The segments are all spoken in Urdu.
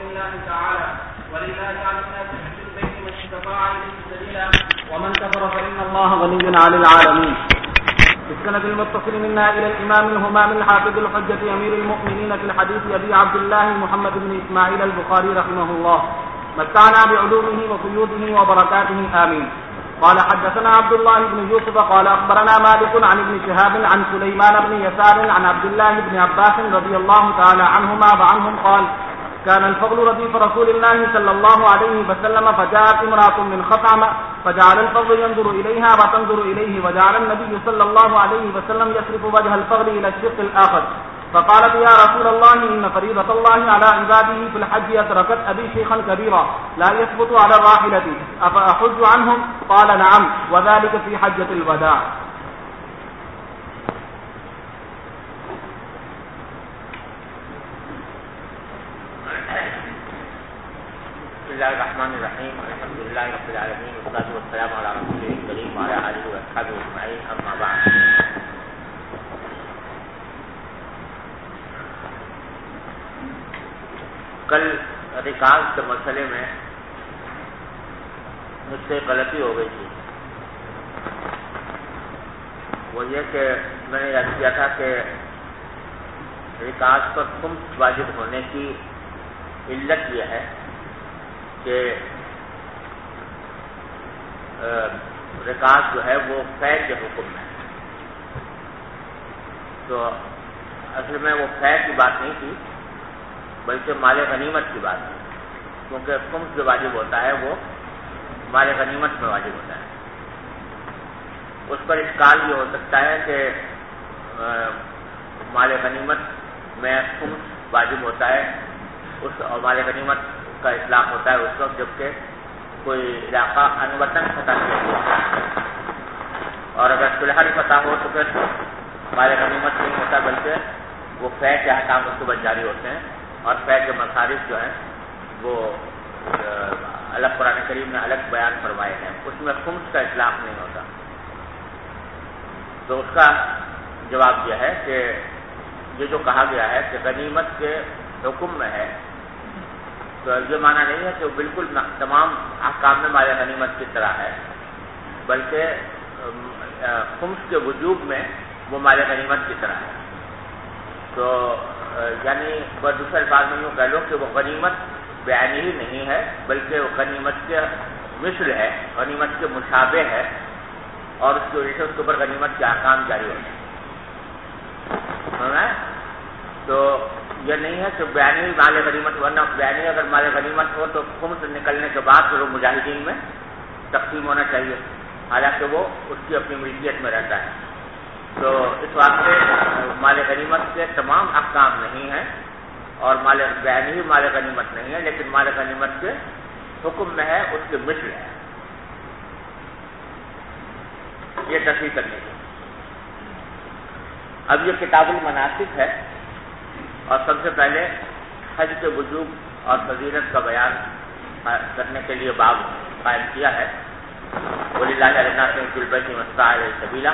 الله تعالى ولله على الناس حج البيت من استطاع اليه سبيلا ومن كفر فان الله غني عن العالمين. بالسند المتصل منا الى الامام الهمام الحافظ الحجة امير المؤمنين في الحديث ابي عبد الله محمد بن اسماعيل البخاري رحمه الله متعنا بعلومه وقيوده وبركاته آمين. قال حدثنا عبد الله بن يوسف قال أخبرنا مالك عن ابن شهاب عن سليمان بن يسار عن عبد الله بن عباس رضي الله تعالى عنهما وعنهم قال كان الفضل رديف رسول الله صلى الله عليه وسلم فجاءت امرأة من خطعم فجعل الفضل ينظر إليها وتنظر إليه وجعل النبي صلى الله عليه وسلم يصرف وجه الفضل إلى الشق الآخر فقالت يا رسول الله إن فريضة الله على عباده في الحج أتركت أبي شيخا كبيرا لا يثبت على الراحلة أفأحج عنهم؟ قال نعم وذلك في حجة الوداع. بسم الله الرحمن الرحيم الحمد لله رب العالمين والصلاة والسلام على رسوله الكريم وعلى آله وأصحابه أجمعين أما بعد. کل رکاز کے مسئلے میں مجھ سے غلطی ہو گئی تھی. وہ یہ کہ میں نے یاد کیا تھا کہ رکاز پر خمس واجب ہونے کی علت یہ ہے کہ رکاز جو ہے وہ فے کے حکم ہے. تو اصل میں وہ فے کی بات نہیں تھی بلکہ مال غنیمت کی بات ہے، کیونکہ خمس جو واجب ہوتا ہے وہ مال غنیمت میں واجب ہوتا ہے. اس پر اشکال یہ ہو سکتا ہے کہ مال غنیمت میں خمس واجب ہوتا ہے اس اور مال غنیمت کا اطلاق ہوتا ہے اس وقت جبکہ کوئی علاقہ انوطن فتح کیا ہوا ہے، اور اگر فلحل فتح ہو تو پھر مال غنیمت نہیں ہوتا بلکہ وہ فے کے احکام اس کے بعد جاری ہوتے ہیں، اور فے کے مصارف جو ہیں وہ الگ قرآن کریم نے الگ بیان فرمائے ہیں، اس میں خمس کا اطلاق نہیں ہوتا. تو اس کا جواب یہ ہے کہ یہ جو کہا گیا ہے کہ غنیمت کے حکم میں ہے، تو یہ معنی نہیں ہے کہ وہ بالکل تمام احکام میں مال غنیمت کی طرح ہے، بلکہ خمس کے وجوب میں وہ مال غنیمت کی طرح ہے. تو یعنی دوسرے الفاظ میں یوں کہہ لو کہ وہ غنیمت بیانی ہی نہیں ہے بلکہ وہ غنیمت کے مثل ہے، غنیمت کے مشابہ ہے، اور اس کی وجہ سے اس کے اوپر غنیمت کے احکام جاری ہوتے ہیں. تو یہ نہیں ہے کہ بیانی مال غنیمت، ورنہ بیانی اگر مال غنیمت ہو تو خمس نکلنے کے بعد پھر وہ مجاہدین میں تقسیم ہونا چاہیے، حالانکہ وہ اس کی اپنی ملکیت میں رہتا ہے. تو اس واسطے مال غنیمت کے تمام احکام نہیں ہیں، اور بیانی ہی مال غنیمت نہیں ہے، لیکن مال غنیمت کے حکم میں ہے، اس کے مثل ہے. یہ تصحیح کرنے کی. اب یہ کتاب المناسک ہے، اور سب سے پہلے حج کے وجوب اور فضیلت کا بیان کرنے کے لیے باب قائم کیا ہے. وَلِلَّهِ عَلَى النَّاسِ حِجُّ الْبَيْتِ مَنِ اسْتَطَاعَ إِلَيْهِ سَبِيلًا.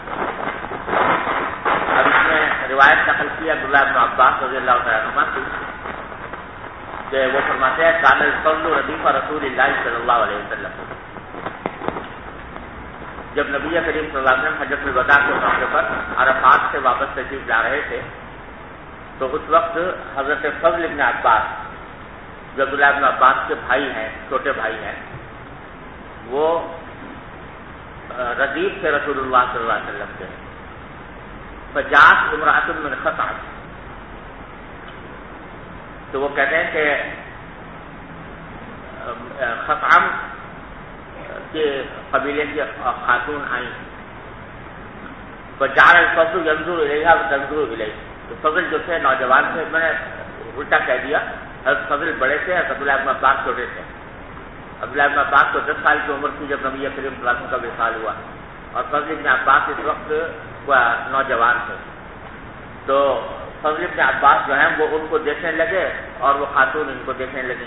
اب اس میں روایت نقل کی عبداللہ بن عباس رضی اللہ تعالیٰ عنہما کی کہ وہ فرماتے ہیں كَانَ الْفَضْلُ رَدِيفَ رَسُولِ اللَّهِ صلی اللہ علیہ وسلم. جب نبی کریم صلی اللہ علیہ وسلم حجۃ الوداع کے موقع پر عرفات سے واپس تشریف لا رہے تھے تو اس وقت حضرت فضل ابن عباس جو عبداللہ ابن عباس کے بھائی ہیں، چھوٹے بھائی ہیں، وہ ردیف تھے رسول اللہ صلی اللہ علیہ وسلم کے. فجاءت امرأۃ من خطعم، تو وہ کہتے ہیں کہ خطعم کے قبیلے کی خاتون آئیں. فجعل الفضل ينظر إليها وتنظر إليه. تو فضل جو تھے نوجوان تھے، میں نے الٹا کہہ دیا، حضرت فضل بڑے تھے، عبداللہ ابن عباس چھوٹے تھے. عبداللہ ابن عباس کو 10 سال کی عمر تھی جب نبی کریم صلی اللہ علیہ وسلم کا وصال ہوا، اور فضل ابن عباس اس وقت نوجوان تھے. تو فضل ابن عباس جو ہیں وہ ان کو دیکھنے لگے اور وہ خاتون ان کو دیکھنے لگی.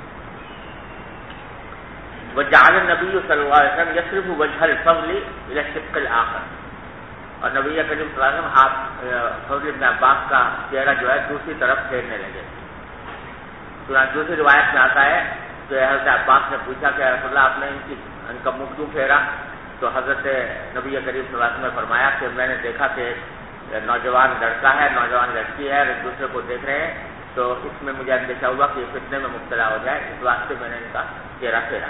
وجعل النبی صلی اللہ علیہ وسلم یصرف وجہ الفضل الى الشق الآخر، اور نبی کریم صلی اللہ علیہ وسلم فضل ابن عباس کا چہرہ جو ہے دوسری طرف پھیرنے لگے. دوسری روایت میں آتا ہے کہ حضرت عباس نے پوچھا کہ رسول اللہ آپ نے ان کا منہ کیوں پھیرا؟ تو حضرت نبی کریم صلی اللہ علیہ وسلم نے فرمایا کہ میں نے دیکھا کہ نوجوان لڑکا ہے نوجوان لڑکی ہے اور ایک دوسرے کو دیکھ رہے ہیں، تو اس میں مجھے اندیشہ ہوا کہ یہ فتنے میں مبتلا ہو جائے، اس واسطے میں نے ان کا چہرہ پھیرا۔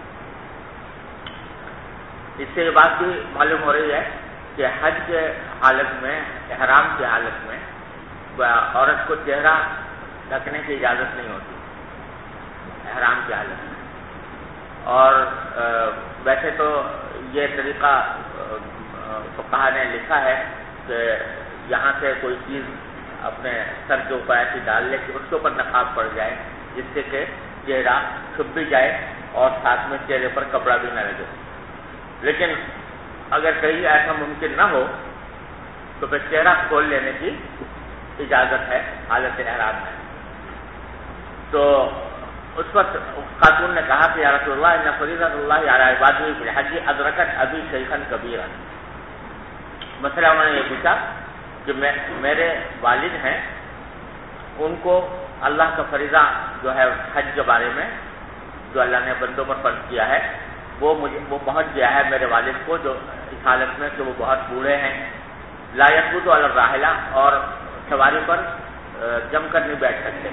اس سے یہ بات بھی معلوم ہو رہی ہے کہ حج کے حالت میں، احرام کی حالت میں عورت کو چہرہ ڈھکنے کی اجازت نہیں ہوتی احرام کی حالت میں۔ اور ویسے تو یہ طریقہ فقہا نے لکھا ہے کہ یہاں سے کوئی چیز اپنے سر کے اوپر ایسی ڈال لے کہ اس کے اوپر نقاب پڑ جائے، جس سے کہ چہرہ چھپ بھی جائے اور ساتھ میں چہرے پر کپڑا بھی نہ لگے۔ لیکن اگر کہیں ایسا ممکن نہ ہو تو پھر چہرہ کھول لینے کی اجازت ہے حالت احرام میں۔ تو اس وقت خاتون نے کہا کہ یا رسول اللہ ان فریضۃ اللہ علی عبادہ فی الحج ادرکت ابی شیخا کبیرا۔ مسئلہ انہوں نے یہ پوچھا کہ میرے والد ہیں، ان کو اللہ کا فریضہ جو ہے حج کے بارے میں جو اللہ نے بندوں پر فرض کیا ہے وہ پہنچ گیا ہے میرے والد کو، جو اس حالت میں کہ وہ بہت بوڑھے ہیں، لا یثبت علی الراحلہ اور سواری پر جم کر نہیں بیٹھ سکتے۔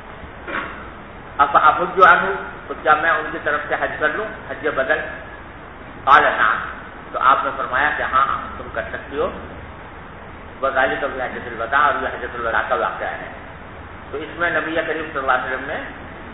احج عنہ تو کیا میں ان کی طرف سے حج کر لوں، حج بدل؟ قال نعم، تو آپ نے فرمایا کہ ہاں تم کر سکتی ہو۔ وذالک فی حجۃ الوداع، اور یہ حجۃ الوداع کا واقعہ ہے۔ تو اس میں نبی کریم صلی اللہ علیہ وسلم نے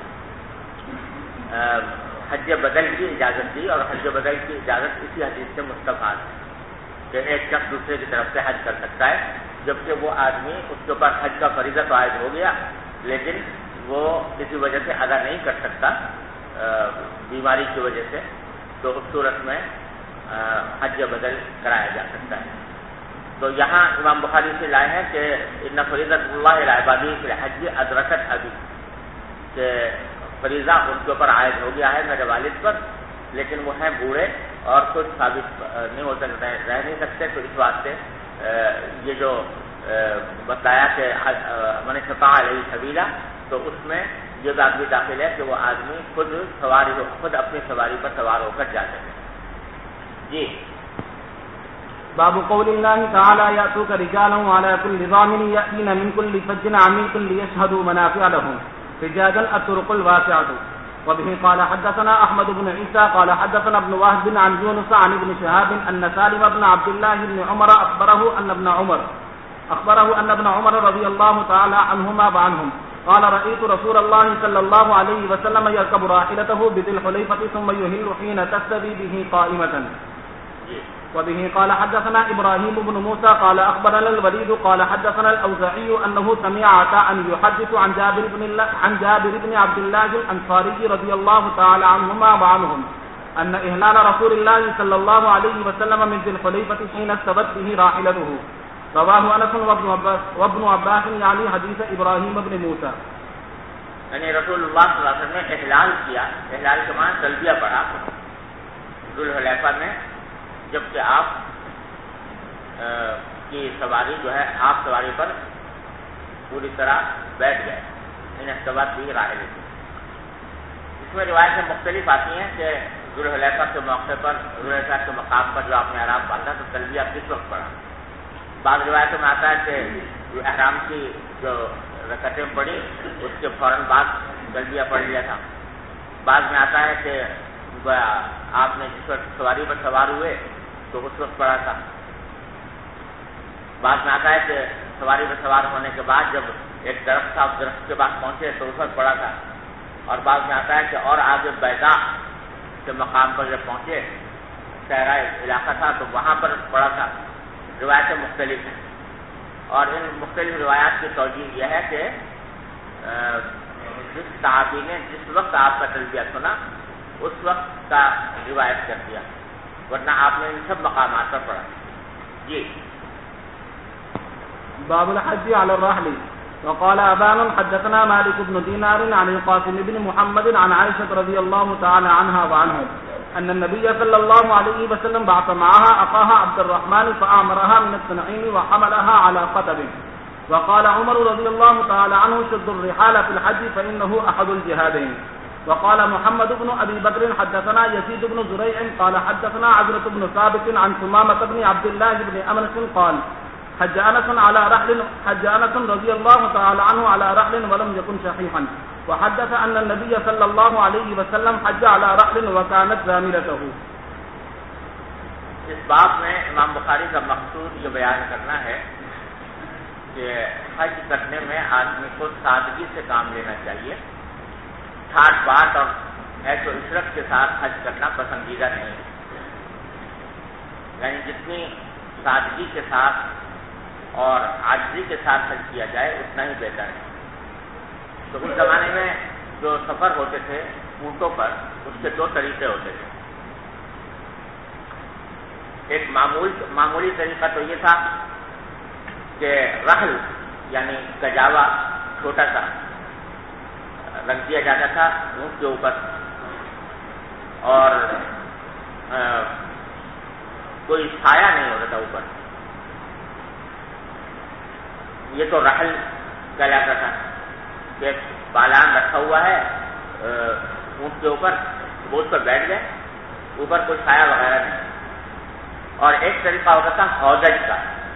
حج بدل کی اجازت دی، اور حج بدل کی اجازت اسی حدیث سے مستفاد ہے کہ ایک شخص دوسرے کی طرف سے حج کر سکتا ہے، جبکہ وہ آدمی اس کے اوپر حج کا فریضہ تو عائد ہو گیا لیکن وہ کسی وجہ سے ادا نہیں کر سکتا بیماری کی وجہ سے، تو اس صورت میں حج بدل کرایا جا سکتا ہے۔ تو یہاں امام بخاری سے لائے ہیں کہ ان فریضۃ اللہ علی عبادہ فی الحج ادرکت ابی، کہ فریضہ ان کے اوپر عائد ہو گیا ہے میرے والد پر، لیکن وہ ہیں بوڑھے اور خود ثابت نہیں ہو سکتے، رہ نہیں سکتے، تو اس واسطے یہ جو بتایا کہ من استطاع الیہ سبیلا، تو اس میں یہ بات بھی داخل ہے کہ وہ آدمی خود اپنی سواری پر سوار ہو کر جا سکے۔ جی باب قول اللہ تعالی یأتوک رجالا وعلی کل ضامر یأتین من کل فج عمیق لیشهدوا منافع لهم رجالا الطرق الواسعة۔ وبه قال حدثنا احمد بن عيسى قال حدثنا ابن وهب عن يونس عن ابن شهاب ان سالم بن عبد الله بن عمر اخبره ان ابن عمر رضي الله تعالى عنهما وعنهم قال رأيت رسول الله صلى الله عليه وسلم يركب راحلته بذي الحليفة ثم يهل حين تستوي به قائمة۔ وبه قال حدثنا إبراهيم بن موسى قال أخبرنا الوليد قال حدثنا الأوزاعي أنه سمع عطاء يحدث عن جابر بن عبد الله الأنصاري رضي الله تعالى عنهما وعنهم أن إهلال رسول الله صلى الله عليه وسلم من ذي الحليفة حين استوت به راحلته۔ رواه انس وابن عباس يعني حدیث ابراہیم بن موسیٰ۔ یعنی رسول اللہ صلی اللہ علیہ وسلم نے احلال کیا، احلال کے معنی تلبیہ پڑھا ذوالحلیفہ میں، جبکہ آپ کی سواری جو ہے آپ سواری پر پوری طرح بیٹھ گئے، انہیں استوت بھی راحلہ تھی۔ اس میں روایتیں مختلف آتی ہیں کہ ذوالحلیفہ کے موقع پر، ذوالحلیفہ کے مقام پر جو آپ نے احرام باندھا تو تلبیہ کس وقت پڑھا؟ بعض روایتوں میں آتا ہے کہ جو احرام کی جو رکعتیں پڑھی اس کے فوراً بعد تلبیہ پڑھ لیا تھا۔ بعض میں آتا ہے کہ آپ نے جس وقت سواری پر سوار ہوئے تو اس وقت پڑھا تھا۔ بعض میں آتا ہے کہ سواری پر سوار ہونے کے بعد جب ایک درخت تھا، اس درخت کے پاس پہنچے تو اس وقت پڑھا تھا، اور بعض میں آتا ہے کہ اور آگے بیضاء کے مقام پر جب پہنچے، صحرا علاقہ تھا تو وہاں پر پڑھا تھا۔ روایتیں مختلف ہیں، اور ان مختلف روایات کی توجیہ یہ ہے کہ جس صحابی نے جس وقت آپ کا تلبیہ سنا اس وقت کا روایت کر دیا، ورنہ آپ نے ان سب مقامات پر پڑھا۔ جی باب الحج على الرحل۔ وقال ابان حدثنا مالك بن دينار عن القاسم بن محمد عن عائشة رضي الله تعالى عنها وعنه أن النبي صلى الله عليه وسلم بعث معها أخاها عبد الرحمن فأمرها من التنعيم وحملها على قتب وقال عمر رضي الله تعالى عنه شد الرحال في الحج فإنه أحد الجهادين. وقال محمد بن أبي بكر حدثنا يزيد بن زريع قال حدثنا عزرة بن ثابت عن ثمامة بن عبد الله بن أمنس قال حج أنس رضي الله تعالى عنه على رحل ولم يكن شحيحا. وحدث أن النبي صلى الله عليه وسلم حج على رحل وكانت زاملته. اس باب میں امام بخاری کا مقصود یہ بیان کرنا ہے کہ حج کرنے میں آدمی کو سادگی سے کام لینا چاہیے. ٹھاٹ بات اور عیش و عشرت کے ساتھ حج کرنا پسندیدہ نہیں ہے. یعنی جتنی سادگی کے ساتھ اور عاجزی کے ساتھ حج کیا جائے اتنا ہی بہتر ہے. تو اس زمانے میں جو سفر ہوتے تھے اونٹوں پر اس کے دو طریقے ہوتے تھے. ایک معمولی طریقہ تو یہ تھا کہ رحل یعنی کجاوا چھوٹا سا رکھ دیا جاتا تھا اونٹ کے اوپر اور کوئی سایہ نہیں ہوتا تھا اوپر. یہ تو رحل کہلاتا تھا کہ پالان رکھا ہوا ہے اونٹ کے اوپر, وہ اس پر بیٹھ گئے, اوپر کوئی سایہ وغیرہ نہیں. اور ایک طریقہ ہوتا تھا ہودج کا,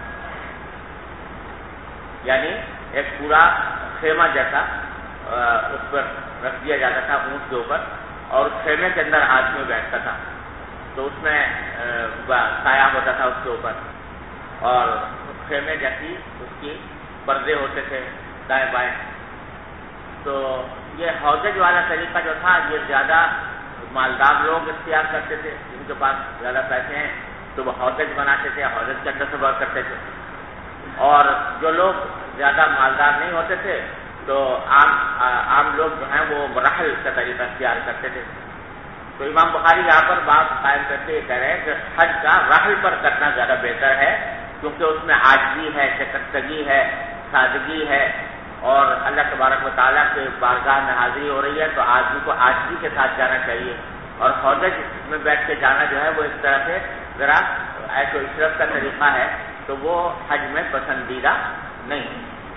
یعنی ایک پورا خیمہ جیسا اس پر رکھ دیا جاتا تھا اونٹ کے اوپر اور اس خیمے کے اندر آدمی بیٹھتا تھا تو اس میں سایہ ہوتا تھا اس کے اوپر اور خیمے جیسی اس کی پردے ہوتے تھے دائیں بائیں. تو یہ ہودج والا طریقہ جو تھا یہ زیادہ مالدار لوگ اختیار کرتے تھے, جن کے پاس زیادہ پیسے ہیں تو وہ ہودج بناتے تھے, ہودج کے اندر سفر کرتے تھے. اور جو لوگ زیادہ مالدار نہیں ہوتے تھے تو عام لوگ جو ہیں وہ رحل کا طریقہ اختیار کرتے تھے. تو امام بخاری یہاں پر بات قائم کرتے یہ کہہ رہے ہیں کہ حج کا رحل پر کرنا زیادہ بہتر ہے, کیونکہ اس میں عاجزی ہے, شکستگی ہے, سادگی ہے اور اللہ تبارک و تعالیٰ کے بارگاہ میں حاضری ہو رہی ہے تو آدمی کو عاجزی کے ساتھ جانا چاہیے. اور ہودج میں بیٹھ کے جانا جو ہے وہ اس طرح سے ذرا عیش و عشرت کا طریقہ ہے تو وہ حج میں پسندیدہ نہیں.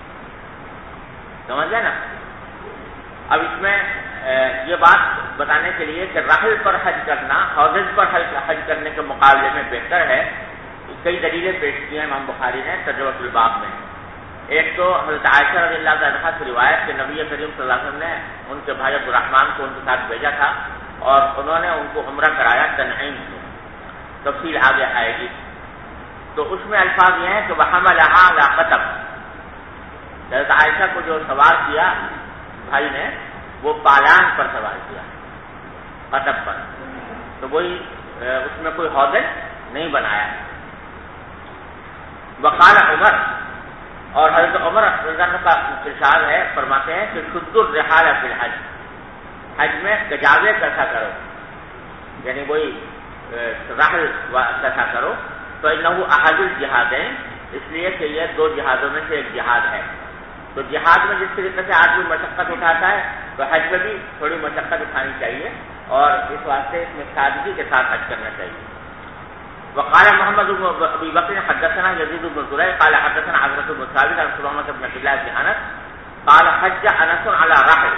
سمجھ گئے نا. اب اس میں یہ بات بتانے کے لیے کہ رحل پر حج کرنا ہودج پر حج کرنے کے مقابلے میں بہتر ہے, کئی دلیلیں پیش کی ہیں امام بخاری نے ترجمۃ الباب میں. ایک تو حضرت عائشہ رضی اللہ عنہا کی روایت کہ نبی کریم صلی اللہ علیہ وسلم نے ان کے بھائی عبد الرحمن کو ان کے ساتھ بھیجا تھا اور انہوں نے ان کو عمرہ کرایا تنعیم سے. تفصیل آگے آئے گی. تو اس میں الفاظ یہ ہیں کہ وحملها على قطب, حضرت عائشہ کو جو سوار کیا بھائی نے وہ پالان پر سوار کیا, قطب پر. تو وہی اس میں کوئی ہودج نہیں بنایا. وقال عمر, اور حضرت عمر رضی اللہ کا ارشاد ہے, فرماتے ہیں کہ شد الرحال فی الحج, حج میں کجاوے کیسا کرو, یعنی وہی رحل کیسا کرو. تو انہ احد الجہادین, اس لیے کہ یہ دو جہادوں میں سے ایک جہاد ہے. تو جہاد میں جس طریقے سے آدمی مشقت اٹھاتا ہے تو حج میں بھی تھوڑی مشقت اٹھانی چاہیے اور اس واسطے اس میں سادگی کے ساتھ حج کرنا چاہیے. وقال محمد بن ابي بكر حدثنا يزيد بن زريع قال حدثنا عزرة بن ثابت عن ثمامة بن عبد الله بن انس قال حج انس على رحل.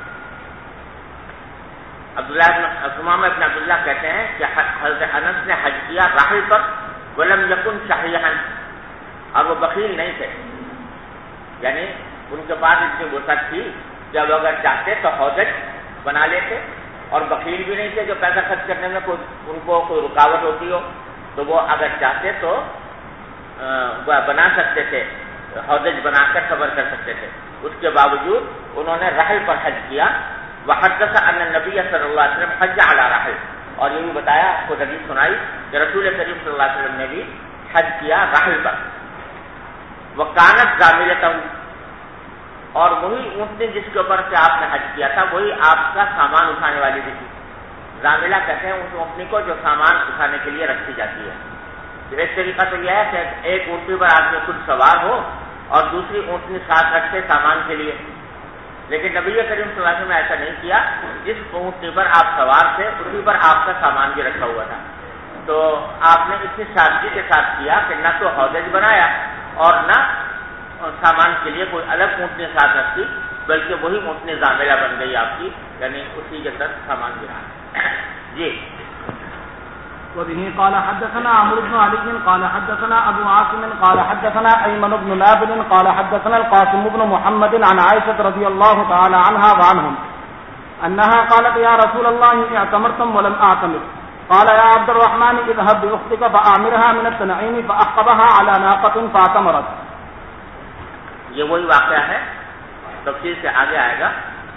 ثمامہ بن عبد اللہ کہتے ہیں کہ حضرت انس نے حج کیا رحل پر, ولم يكن شحيحا, اور وہ بخیل نہیں تھے, یعنی ان کے پاس اتنی وسعت تھی جب اگر چاہتے تو ہودج بنا لیتے, اور بخیل بھی نہیں تھے جو پیسہ خرچ کرنے میں ان کو کوئی رکاوٹ ہوتی ہو تو وہ اگر چاہتے تو بنا سکتے تھے, ہودج بنا کر سفر کر سکتے تھے. اس کے باوجود انہوں نے رحل پر حج کیا. وحدث ان النبی صلی اللہ علیہ وسلم حج علی رحل, اور یہ بھی بتایا, خود حدیث سنائی کہ رسول کریم صلی اللہ علیہ وسلم نے بھی حج کیا رحل پر. وکانت زاملتہ, اور وہی اونٹنی جس کے اوپر سے آپ نے حج کیا تھا وہی آپ کا سامان اٹھانے والی بھی تھی. زاملہ کہتے ہیں اس اونٹنی کو جو سامان اٹھانے کے لیے رکھی جاتی ہے. ایک طریقہ تو یہ ہے کہ ایک اونٹنی پر آدمی خود سوار ہو اور دوسری اونٹنی ساتھ رکھتے سامان کے لیے, لیکن نبی کریم صلی اللہ علیہ وسلم نے ایسا نہیں کیا. جس اونٹنی پر آپ سوار تھے اسی پر آپ کا سامان بھی رکھا ہوا تھا. تو آپ نے اتنی سادگی کے ساتھ کیا کہ نہ تو ہودج بنایا اور نہ سامان کے لیے کوئی الگ اونٹنی ساتھ رکھتی، بلکہ وہی اونٹنی زاملہ بن گئی آپ کی، یعنی اسی کے ساتھ سامان گرا. جی. وبه قال حدثنا عمرو بن علي قال حدثنا ابو عاصم قال حدثنا ايمن بن نابل قال حدثنا القاسم بن محمد عن عائشة رضي الله تعالى عنها وعنهم انها قالت يا رسول الله اعتمرتم ولم اعتمر قال يا عبد الرحمن اذهب باختك فاعمرها من التنعيم فاحقبها على ناقة فاعتمرت. یہ وہی واقعہ ہے، تفصیل سے آگے آئے گا.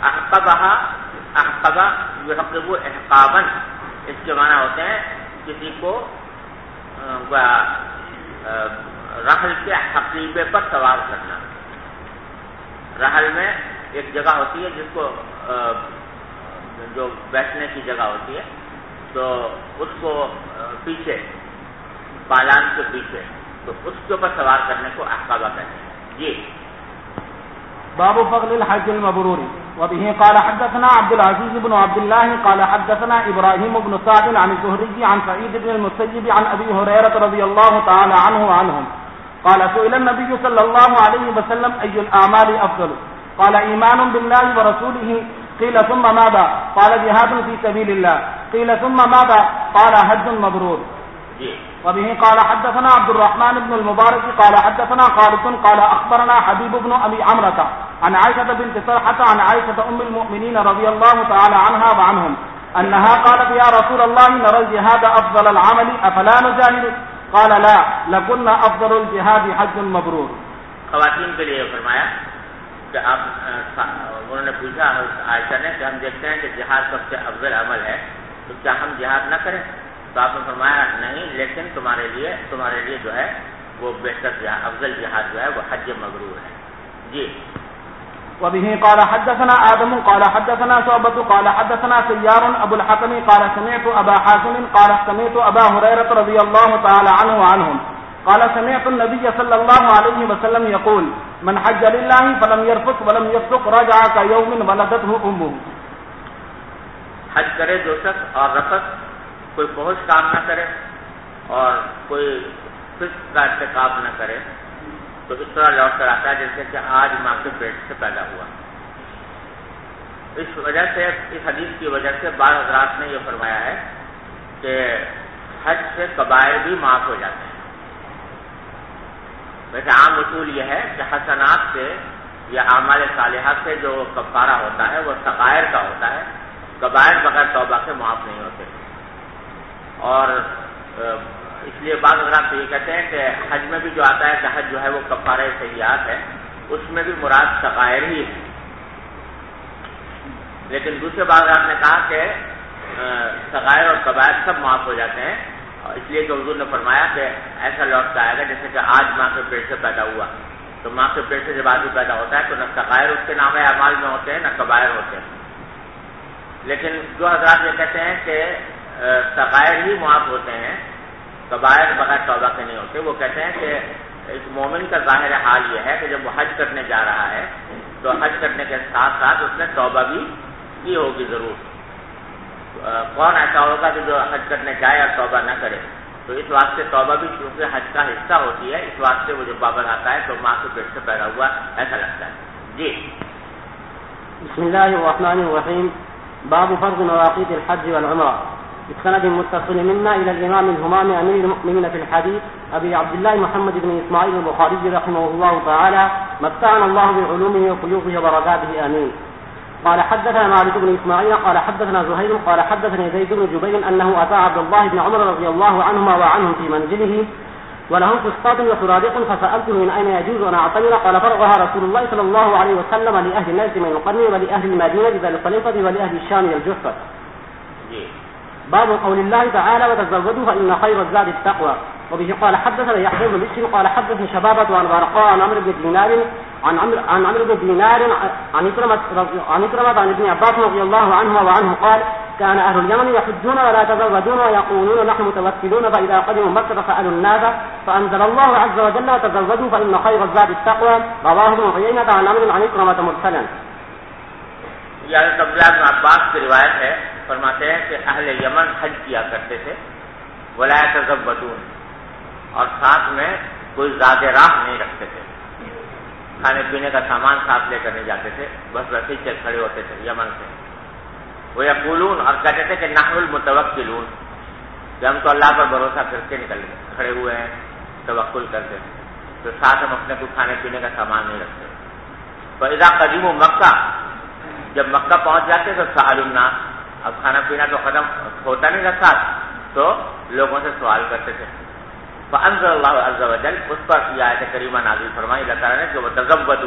احقبہ یحقب احقابا، اس کے معنی ہوتے ہیں کسی کو رحل کے حقیبے پر سوار کرنا. رحل میں ایک جگہ ہوتی ہے جس کو جو بیٹھنے کی جگہ ہوتی ہے، تو اس کو پیچھے پالان کے پیچھے، تو اس کے اوپر سوار کرنے کو احقابہ کہتے ہیں. جی. باب فضل الحج المبرور. وبه قال حدثنا عبد العزيز بن عبد الله قال حدثنا ابراهيم بن سعد عن الزهري عن سعيد بن المسيب عن ابي هريره رضي الله تعالى عنه وعنهم قال سئل النبي صلى الله عليه وسلم اي الاعمال افضل قال ايمان بالله ورسوله قيل ثم ماذا قال جهاد في سبيل الله قيل ثم ماذا قال حج مبرور. وبه قال حدثنا عبد الرحمن بن المبارك قال حدثنا خالد قال اخبرنا حبيب بن ابي عمرة عن عائشة بنت طلحة عن عائشة ام المؤمنين رضي الله تعالى عنها وعنهم انها قالت يا رسول الله نرى الجهاد افضل العمل افلا نجاهد قال لا لكنا افضل الجهاد حج مبرور. خواتین کے لیے فرمایا کہ آپ انہوں نے پوچھا عائشہ نے کہ ہم دیکھتے ہیں کہ جہاد سب سے افضل عمل ہے، تو کیا ہم جہاد نہ کریں؟ تو آپ نے فرمایا نہیں، لیکن تمہارے لیے جو ہے وہ بہتر جہاد، افضل جہاد جو ہے وہ حج مبرور ہے. جی. وبه قال حدثنا آدم قال حدثنا شعبة قال حدثنا سيار أبو الحكم قال سمعت أبا حازم قال سمعت أبا هريرة رضي الله تعالى عنه وعنهم قال سمعت النبي صلى الله عليه وسلم يقول من حج لله فلم يرفث ولم يفسق رجع كيوم ولدته أمه. حج کرے جو شخص اور رفث، کوئی فحش کام نہ کرے اور کوئی فسق کا ارتکاب نہ کرے، تو اس طرح لوٹ کر آتا ہے جیسے کہ آج ماں کے پیٹ سے پیدا ہوا. اس وجہ سے، اس حدیث کی وجہ سے بعض حضرات نے یہ فرمایا ہے کہ حج سے کبائر بھی معاف ہو جاتے ہیں. ویسے عام اصول یہ ہے کہ حسنات سے یا اعمال صالحات سے جو کفارہ ہوتا ہے وہ صغائر کا ہوتا ہے، کبائر بغیر توبہ کے معاف نہیں ہوتے. اور اس لیے بعض حضرات یہ کہتے ہیں کہ حج میں بھی جو آتا ہے کہ حج جو ہے وہ کفارہ سیئات ہے، اس میں بھی مراد صغائر ہی ہے. لیکن دوسرے بعض حضرات نے کہا کہ صغائر اور کبائر سب معاف ہو جاتے ہیں، اور اس لیے کہ حضور نے فرمایا کہ ایسا لوٹ کر آئے گا جیسے کہ آج ماں کے پیٹ سے پیدا ہوا. تو ماں کے پیٹ سے جب آدمی پیدا ہوتا ہے تو نہ صغائر اس کے نام اعمال میں ہوتے ہیں نہ کبائر ہوتے ہیں. لیکن جو حضرات یہ کہتے ہیں کہ صغائر ہی معاف ہوتے ہیں، کبائر بغیر توبہ کے نہیں ہوتے، وہ کہتے ہیں کہ ایک مومن کا ظاہر حال یہ ہے کہ جب وہ حج کرنے جا رہا ہے تو حج کرنے کے ساتھ ساتھ اس نے توبہ بھی کی ہوگی ضرور. کون ایسا ہوگا کہ جو حج کرنے جائے اور توبہ نہ کرے؟ تو اس واسطے توبہ بھی چونکہ حج کا حصہ ہوتی ہے، اس واسطے وہ جو بابر آتا ہے تو ماں کے پیٹ سے پیدا ہوا ایسا لگتا ہے. جی. بسم الله الرحمن الرحيم. باب فرض مواقيت الحج والعمرة. بالسند المتصل منا إلى الإمام الهمام أمير المؤمنين في الحديث أبي عبد الله محمد بن إسماعيل البخاري رحمه الله تعالى متعنا الله بعلومه وفيوضه وبركاته آمين. قال حدثنا مالك بن إسماعيل قال حدثنا زهير قال حدثني زيد بن جبير أنه أتى عبد الله بن عمر رضي الله عنهما وعنهم في منزله ولهم فسطاط وسرادق فسألته من أين يجوز أن أعتمر قال فرغها رسول الله صلى الله عليه وسلم لأهل النجد من القرن ولأهل المدينة ذي الخليفة ولأهل الشام الجحفة. باب قول الله تعالى وتزودوا فإن خير الزاد التقوى. وبه قال حدثنا يحيى بن بشر قال حدثني شبابة عن برقاء عن عمرو بن دينار عن عمرو بن دينار عن إكرمة عن ابن عباس رضي الله عنه وعنه قال كان أهل اليمن يحجون ولا يتزودون ويقولون نحن متوكلون فإذا قدموا مكة سألوا الناس فأنزل الله عز وجل وتزودوا فإن خير الزاد التقوى. رواه ابن عيينة عن عمرو عن إكرمة مرسلا. حضرت عبداللہ بن عباس کی روایت ہے، فرماتے ہیں کہ اہل یمن حج کیا کرتے تھے، ولا يتزودون، اور ساتھ میں کوئی زاد راہ نہیں رکھتے تھے. کھانے پینے کا سامان ساتھ لے کر نہیں جاتے تھے، بس ویسے ہی کھڑے ہوتے تھے یمن سے. وہ یقولون، اور کہتے تھے کہ نحن المتوکلون، کہ ہم تو اللہ پر بھروسہ کر کے کھڑے ہوئے ہیں، توکل کرتے ہیں، تو ساتھ ہم اپنے کو کھانے پینے کا سامان نہیں رکھتے. فاذا قدموا مکہ، جب مکہ پہنچ جاتے تو سألوا الناس، اب کھانا پینا تو ختم ہوتا نہیں تھا ساتھ، تو لوگوں سے سوال کرتے تھے. فانزل اللہ عز وجل، اس پر یہ آیت کریمہ نازل فرمائی اللہ تعالیٰ نے کہ وتزودوا،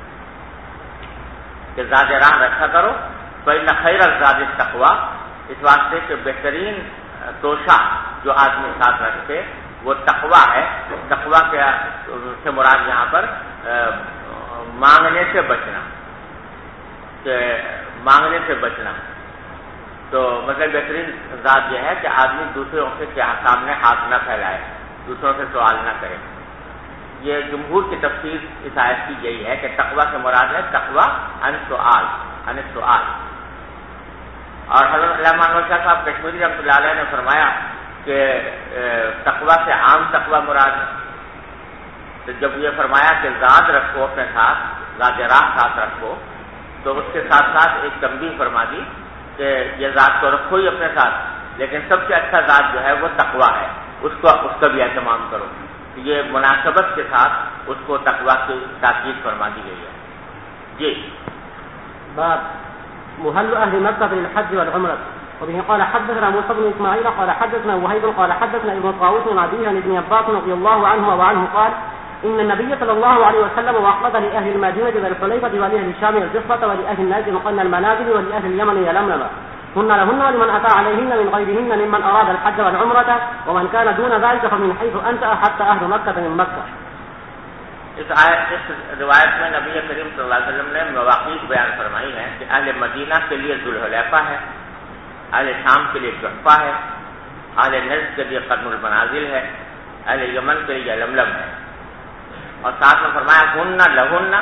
کہ زاد راہ رکھا کرو. فإن خیر الزاد التقوی، اس واسطے کہ بہترین توشہ جو آدمی ساتھ رکھتے وہ تقوی ہے. تقوی سے مراد یہاں پر مانگنے سے بچنا، کہ مانگنے سے بچنا. تو مطلب بہترین ذات یہ ہے کہ آدمی دوسروں کے سامنے ہاتھ نہ پھیلائے، دوسروں سے سوال نہ کرے. یہ جمہور کی تفسیر اس آیت کی یہی ہے کہ تقوی سے مراد ہے تقوی عن السؤال. اور حضرت علامہ انور شاہ صاحب کشمیری رحمۃ اللہ علیہ نے فرمایا کہ تقوی سے عام تقوی مراد ہے. تو جب یہ فرمایا کہ ذات رکھو اپنے ساتھ، ذات راہ ساتھ رکھو، تو اس کے ساتھ ساتھ ایک تنبیہ فرما دی کہ یہ ذات تو رکھو ہی اپنے ساتھ، لیکن سب سے اچھا ذات جو ہے وہ تقوی ہے، اس کا بھی اہتمام کرو. یہ مناسبت کے ساتھ اس کو تقوی کی تاکید فرما دی گئی ہے. جی باب محل اهل مكة للحج والعمرة. وبه قال حدثنا موسى بن اسماعيل قال حدثنا وهيب قال حدثنا ابن طاووس عن أبيه عن ابن عباس رضي الله عنه وعنه قال ان النبي صلى الله عليه وسلم وعقد لاهل المدينة ذي الحليفة ولاهل الشام الجصة ولاهل نجد مقن المنازل ولاهل اليمن يلملم هن لهن ولمن اتى عليهن من غيرهن ممن اراد الحج والعمرة ومن كان دون ذلك فمن حيث انشأ حتى اهل مكة من مكة. اس روایت میں نبی کریم صلی اللہ علیہ وسلم نے مواقیت بیان فرمائی ہیں کہ اہل مدینہ کے لیے ذوالحلیفہ ہے، اہل شام کے لیے جحفہ ہے، اہل نجد کے لیے قرن المنازل ہے، اہل یمن کے لیے یلملم ہے. اور ساتھ میں فرمایا ہن لہن،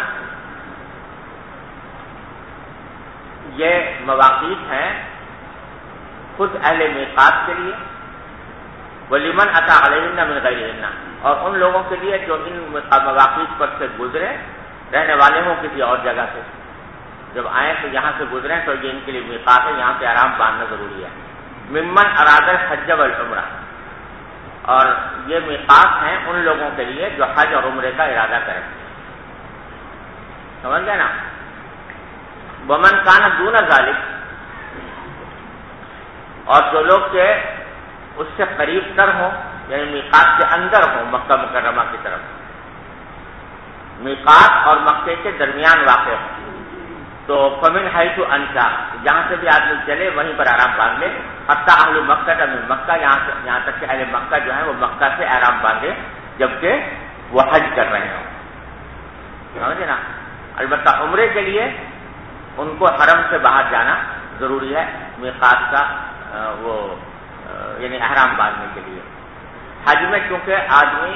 یہ مواقیت ہیں خود اہل میقات کے لیے، ولمن اتی علیہن من غیرہن، اور ان لوگوں کے لیے جو ان مواقیت پر سے گزرے، رہنے والے ہوں کسی اور جگہ سے، جب آئیں تو یہاں سے گزریں تو یہ ان کے لیے میقات ہے، یہاں سے آرام باندھنا ضروری ہے. ممن اراد الحج والعمرہ، اور یہ میقات ہیں ان لوگوں کے لیے جو حج اور عمرے کا ارادہ کریں. سمجھ گئے نا؟ ومن کان دون ذالک، اور جو لوگ کے اس سے قریب تر ہوں، یعنی میقات کے اندر ہوں، مکہ مکرمہ کی طرف، میقات اور مکے کے درمیان واقع ہوں، تو فمن حیث انشا، جہاں سے بھی آدمی چلے وہیں پر آرام باندھ لے. حتی اہل مکہ من مکہ، یہاں تک کہ اہل مکہ جو ہیں وہ مکہ سے آرام باندھے جبکہ وہ حج کر رہے ہوں. سمجھے نا؟ البتہ عمرے کے لیے ان کو حرم سے باہر جانا ضروری ہے، میقات کا یعنی احرام باندھنے کے لیے. حج میں چونکہ آدمی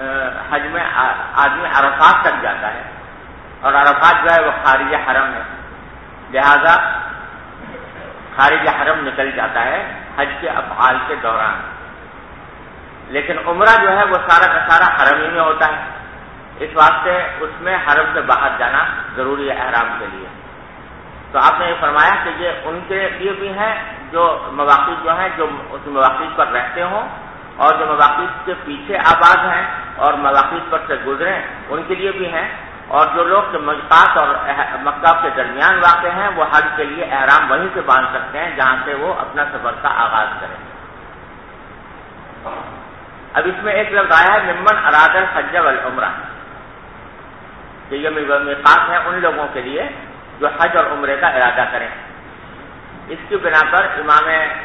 عرفات تک جاتا ہے، اور عرفات جو ہے وہ خارج حرم ہے، لہذا خارج حرم نکل جاتا ہے حج کے افعال کے دوران. لیکن عمرہ جو ہے وہ سارا کا سارا حرم ہی میں ہوتا ہے، اس واسطے اس میں حرم سے باہر جانا ضروری ہے احرام کے لیے. تو آپ نے یہ فرمایا کہ یہ ان کے لیے بھی ہیں جو مواقیت جو ہیں جو اس مواقیت پر رہتے ہوں، اور جو مواقیت کے پیچھے آباد ہیں اور مواقیت پر سے گزریں ان کے لیے بھی ہیں، اور جو لوگ میقات اور مکہ کے درمیان واقع ہیں وہ حج کے لیے احرام وہیں سے باندھ سکتے ہیں جہاں سے وہ اپنا سفر کا آغاز کریں. اب اس میں ایک لفظ آیا ہے ممن اراد الحج والعمرہ، کہ یہ میقات ہے ان لوگوں کے لیے جو حج اور عمرے کا ارادہ کریں. اس کی بنا پر امام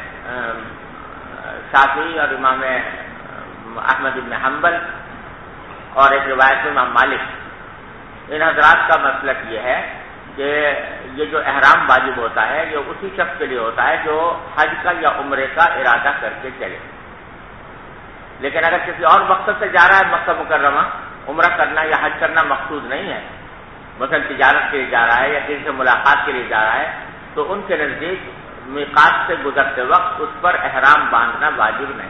شافعی اور امام احمد بن حنبل اور ایک روایت میں امام مالک، ان حضرات کا مسلک یہ ہے کہ یہ جو احرام واجب ہوتا ہے یہ اسی شخص کے لیے ہوتا ہے جو حج کا یا عمرے کا ارادہ کر کے چلے. لیکن اگر کسی اور مقصد سے جا رہا ہے مکہ مکرمہ، عمرہ کرنا یا حج کرنا مقصود نہیں ہے، مثلا تجارت کے لیے جا رہا ہے یا کسی سے ملاقات کے لیے جا رہا ہے، تو ان کے نزدیک میقات سے گزرتے وقت اس پر احرام باندھنا واجب نہیں،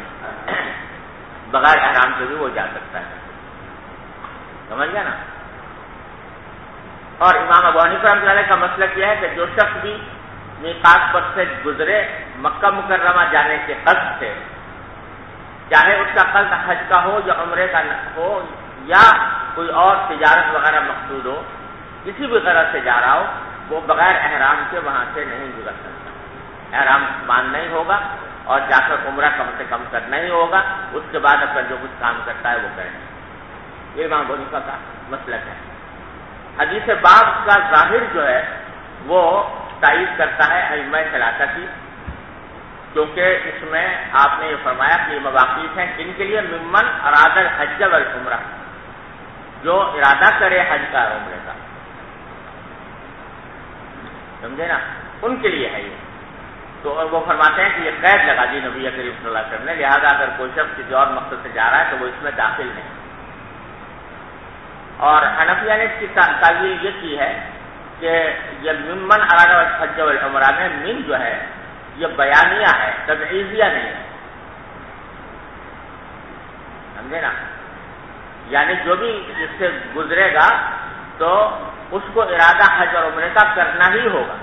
بغیر احرام سے بھی وہ جا سکتا ہے. سمجھ گیا نا؟ اور امام ابو حنیفہ رحمۃ اللہ علیہ کا مسلک یہ ہے کہ جو شخص بھی میقات پر سے گزرے مکہ مکرمہ جانے کے قصد سے، چاہے اس کا قصد حج کا ہو یا عمرے کا ہو یا کوئی اور تجارت وغیرہ مقصود ہو، کسی بھی غرض سے جا رہا ہو، وہ بغیر احرام کے وہاں سے نہیں گزر سکتا، احرام باندھنا ہی ہوگا اور جا کر عمرہ کم سے کم کرنا ہی ہوگا، اس کے بعد اپنا جو کچھ کام کرتا ہے وہ کرے. یہ امام ابو حنیفہ کا مسلک ہے. حدیث باب کا ظاہر جو ہے وہ تائید کرتا ہے ائمہ ثلاثہ کی، کیونکہ اس میں آپ نے یہ فرمایا کہ یہ مواقیت ہیں جن کے لیے ممن اراد الحج والعمرہ، جو ارادہ کرے حج کا اور عمرے کا، سمجھے نا، ان کے لیے ہے یہ. تو وہ فرماتے ہیں کہ یہ قید لگا دی نبی کریم صلی اللہ علیہ وسلم نے، لہذا اگر کوئی شخص کسی اور مقصد سے جا رہا ہے تو وہ اس میں داخل نہیں. اور حنفیہ نے اس کی تعویل یہ کی ہے کہ یہ ممن اراد الحج والعمرہ میں من جو ہے یہ بیانیہ ہے، تبعیضیہ نہیں ہے، سمجھے نا، یعنی جو بھی اس سے گزرے گا تو اس کو ارادہ حج اور عمرے کا کرنا ہی ہوگا،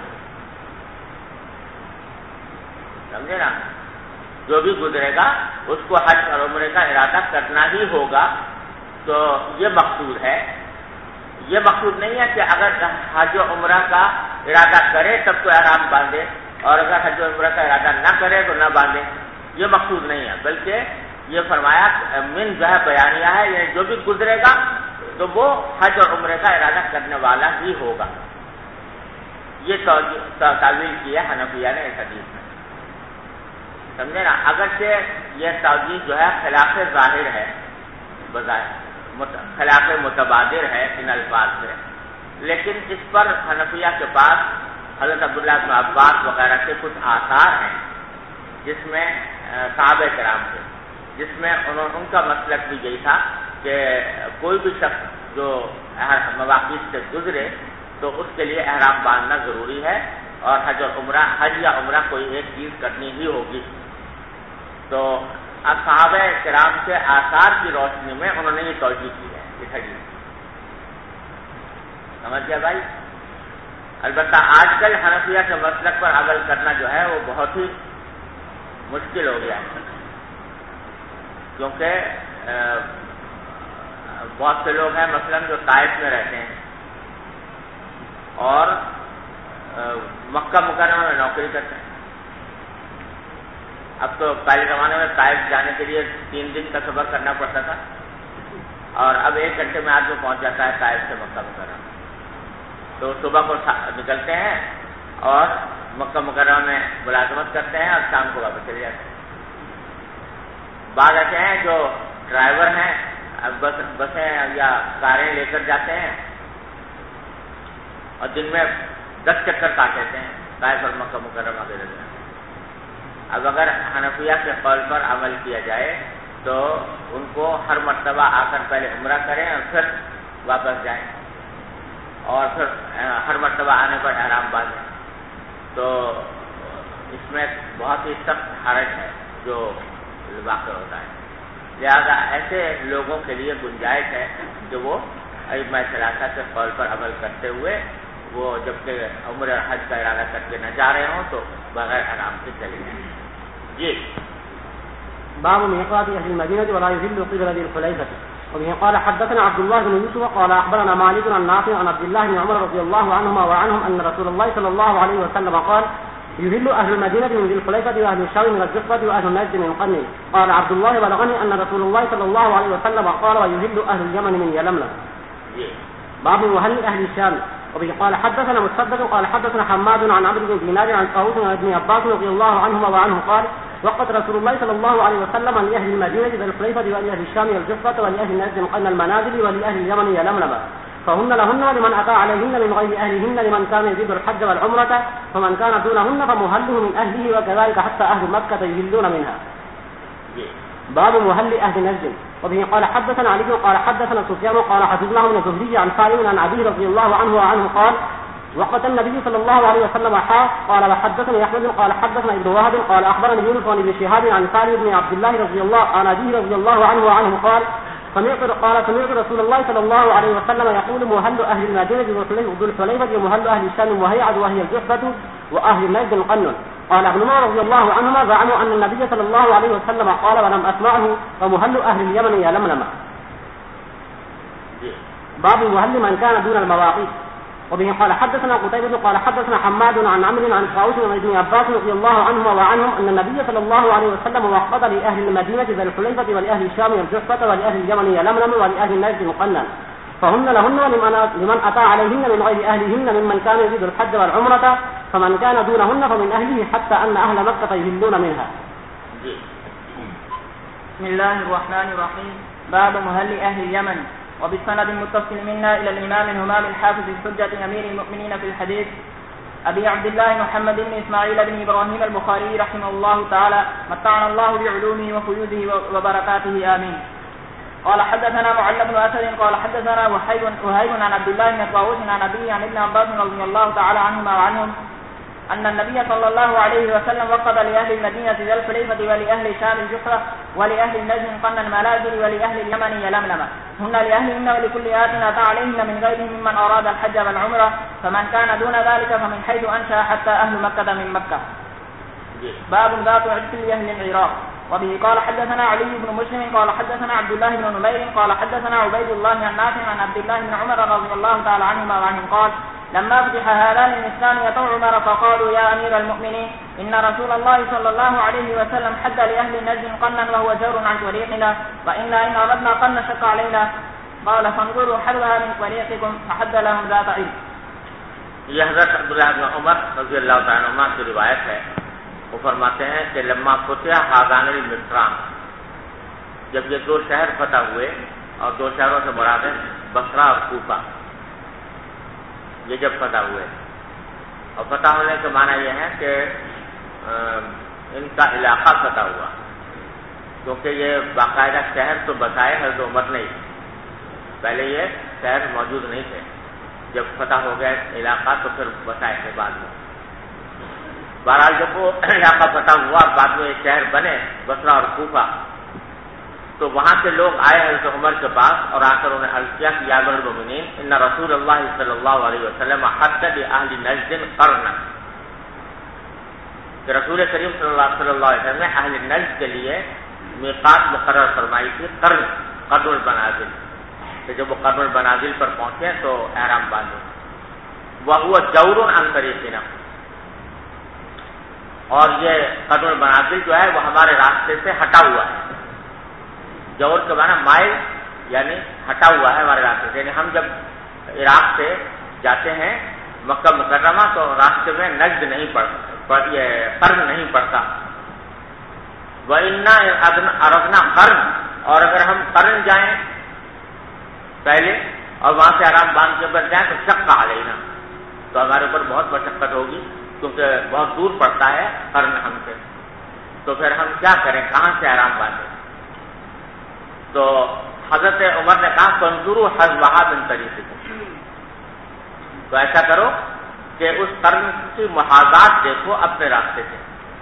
سمجھے نا، جو بھی گزرے گا اس کو حج اور عمرے کا ارادہ کرنا ہی ہوگا. تو یہ مقصود ہے. یہ مقصود نہیں ہے کہ اگر حج و عمرہ کا ارادہ کرے تب تو احرام باندھے اور اگر حج و عمرہ کا ارادہ نہ کرے تو نہ باندھے، یہ مقصود نہیں ہے، بلکہ یہ فرمایا من جو ہے بیانیہ ہے، یعنی جو بھی گزرے گا تو وہ حج اور عمرے کا ارادہ کرنے والا ہی ہوگا. یہ تعویل کی ہے حنفیہ نے اس حدیث میں، سمجھے نا. اگرچہ یہ تعویل جو ہے خلاف ظاہر ہے، بظاہر خلاف متبادر ہے ان الفاظ سے، لیکن اس پر حنفیہ کے پاس حضرت عبداللہ بن عباس وغیرہ کے کچھ آثار ہیں جس میں صحابہ کرام کے، جس میں ان کا مسلک بھی یہی تھا کہ کوئی بھی شخص جو مواقیت سے گزرے تو اس کے لیے احرام باندھنا ضروری ہے اور حج یا عمرہ کوئی ایک چیز کرنی ہی ہوگی. تو صحابہ کرام کے آثار کی روشنی میں انہوں نے یہ توجہ کی ہے اس حدیث. سمجھ گیا بھائی؟ البتہ آج کل حنفیہ کے مسلک پر عمل کرنا جو ہے وہ بہت ہی مشکل ہو گیا ہے، کیونکہ بہت سے لوگ ہیں مثلاً جو طائف میں رہتے ہیں اور مکہ مکرمہ میں نوکری کرتے ہیں. اب تو پہلے زمانے میں طائف جانے کے لیے 3 دن کا سفر کرنا پڑتا تھا اور اب 1 گھنٹے میں آدمی پہنچ جاتا ہے طائف سے مکہ مکرمہ. تو صبح کو نکلتے ہیں اور مکہ مکرمہ میں ملازمت کرتے ہیں اور شام کو واپس چلے جاتے ہیں. بعض ایسے ہیں جو ڈرائیور ہیں، بسیں یا کاریں لے کر جاتے ہیں اور دن میں 10 چکر کاٹتے ہیں طائف اور مکہ مکرمہ کے درمیان. اب اگر حنفیہ کے قول پر عمل کیا جائے تو ان کو ہر مرتبہ آ کر پہلے عمرہ کریں اور پھر واپس جائیں اور پھر ہر مرتبہ آنے پر احرام باندھیں، تو اس میں بہت ہی سخت حرج ہے جو واقع ہوتا ہے. لہذا ایسے لوگوں کے لیے گنجائش ہے کہ وہ ائمہ ثلاثہ کے قول پر عمل کرتے ہوئے وہ جبکہ عمرہ اور حج کا ارادہ کر کے نہ جا رہے ہوں تو بغیر احرام سے چلے جائیں. جی. باب ميقات أهل المدينة ولا يهل قبل ذي الحليفة. وبه قال حدثنا عبد الله بن يوسف قال أخبرنا مالك عن نافع عن عبد الله بن عمر رضي الله عنهما وعنهم أن رسول الله صلى الله عليه وسلم قال يهل أهل المدينة من ذي الحليفة وأهل الشام من الجحفة وأهل نجد من قرن. قال عبد الله بلغني أن رسول الله صلى الله عليه وسلم قال ويهل أهل اليمن من يلملم. باب وهل أهل الشام. وبه قال حدثنا مسدد قال حدثنا حماد عن عمرو بن دينار عن طاووس عن ابن عباس رضي الله عنهما وعنه قال وقت رسول الله صلى الله عليه وسلم لأهل المدينة ذي الحليفة ولأهل الشام الجحفة ولأهل نجد قرن المنازل ولأهل اليمن يلملم فهن لهن ولمن أتى عليهن من غير أهلهن لمن كان يريد الحج والعمرة فمن كان دونهن فمهله من أهله وكذلك حتى أهل مكة يهلون منها. باب مهل أهل نجد. وبه قال حدثنا علي قال حدثنا سفيان قال حدثنا من الزهري عن سالم عن أبيه رضي الله عنه وعنه قال وقت النبي صلى الله عليه وسلم قال وحدثني أحمد قال حدثنا ابن وهب قال أخبرني يونس عن ابن شهاب عن سالم بن عبد الله رضي الله عن أبيه رضي الله عنه وعنه قال سمعت رسول الله صلى الله عليه وسلم يقول مهل أهل المدينة ذو الحليفة ومهل أهل الشام وهيعد وهي الجحفة وأهل نجد القنن. قال ابن عمر رضي الله عنهما زعموا أن النبي صلى الله عليه وسلم قال ولم أسمعه ومهل أهل اليمن يلملم. باب مهل من كان دون المواقيت. وبه قال حدثنا قتيبة قال حدثنا حماد عن عمرو عن طاووس عن ابن عباس رضي الله عنهما وعنهم أن النبي صلى الله عليه وسلم وقضى لأهل المدينة ذي الحليفة ولأهل الشام الجحفة ولأهل اليمن يلملم ولأهل نجد القنن فهن لهن لمن أتى عليهن من غير أهلهن ممن كان يريد الحج والعمرة فمن كان دونهن فمن أهله حتى أن أهل مكة يهلون منها. بسم الله الرحمن الرحيم. باب مهل أهل اليمن. وبالسند المتصل منا إلى الإمام الهمام الحافظ الحجة أمير المؤمنين في الحديث أبي عبد الله محمد بن إسماعيل بن إبراهيم البخاري رحمه الله تعالى متعنا الله بعلومه وفيوزه وبركاته آمين. قال حدثنا معل بن أسد قال حدثنا وهيب عن عبد الله بن طاووس عن أبيه عن ابن عباس رضي الله تعالى عنهما وعنهم أن النبي صلى الله عليه وسلم وقضى لأهل المدينة ذي الحليفة ولأهل شام الجحفة ولأهل نجد قنا المنازل ولأهل اليمن يلملم هن لأهلهن ولكل آت أتى عليهن من غيرهم ممن أراد الحج والعمرة فمن كان دون ذلك فمن حيث أنشأ حتى أهل مكة من مكة. باب ذات عرف لأهل العراق. وبه قال حدثنا علي بن مسلم قال حدثنا عبد الله بن نمير قال حدثنا عبيد الله عن نافع عن عبد الله بن عمر رضي الله تعالى عنهما وعنهم قال لما فتح هذان المسكان يطوع عمر فقالوا يا أمير المؤمنين إن رسول الله صلى الله عليه وسلم حد لأهل نجد قنا وهو جور عن طريقنا وإنا إن أردنا قنا شق علينا قال فانظروا حدها من طريقكم فحد لهم ذات علم. یہ حضرت عبداللہ بن عمر رضی اللہ تعالیٰ عنہ کی روایت ہے. وہ فرماتے ہیں کہ لما فتح ہذان المصران جب یہ دو شہر فتح ہوئے اور دو شہروں سے مراد ہے بصرہ اور کوفہ یہ جب فتح ہوئے اور فتح ہونے کے معنی یہ ہے کہ ان کا علاقہ فتح ہوا کیونکہ یہ باقاعدہ شہر تو بسائے حضرت عمر نے پہلے یہ شہر موجود نہیں تھے جب فتح ہو گیا علاقہ تو پھر بسائے تھے بعد میں. بہرحال جب وہ علاقہ فتح ہوا بعد میں یہ شہر بنے بصرہ اور کوفہ تو وہاں سے لوگ آئے حضرت عمر کے پاس اور آ کر انہیں عرض کیا کہ یا امیر المؤمنین ان رسول اللہ صلی اللہ علیہ وسلم حد لأہل نجد قرن کہ رسول کریم صلی اللہ علیہ وسلم نے اہل نجد کے لیے میقات مقرر فرمائی تھی قرن المنازل کہ جب وہ قرن المنازل پر پہنچے تو احرام باندھے. وہو جور عن طریقنا اور یہ قرن المنازل جو ہے وہ ہمارے راستے سے ہٹا ہوا ہے. جور کے معنی مائل یعنی ہٹا ہوا ہے ہمارے راستے سے. یعنی ہم جب عراق سے جاتے ہیں مکہ مکرمہ تو راستے میں نجد نہیں قرن نہیں پڑتا. وَإِنَّا أَرَدْنَا قَرْن اور اگر ہم قرن جائیں پہلے اور وہاں سے آرام باندھ کے اوپر جائیں تو شق علینا تو ہمارے اوپر بہت مشقت ہوگی کیونکہ بہت دور پڑتا ہے قرن ہم سے. تو پھر ہم کیا کریں کہاں سے آرام باندھیں. تو حضرت عمر نے کہا فانظروا حذوها من طریقکم تو ایسا کرو کہ اس قرن کی محاذات دیکھو اپنے راستے سے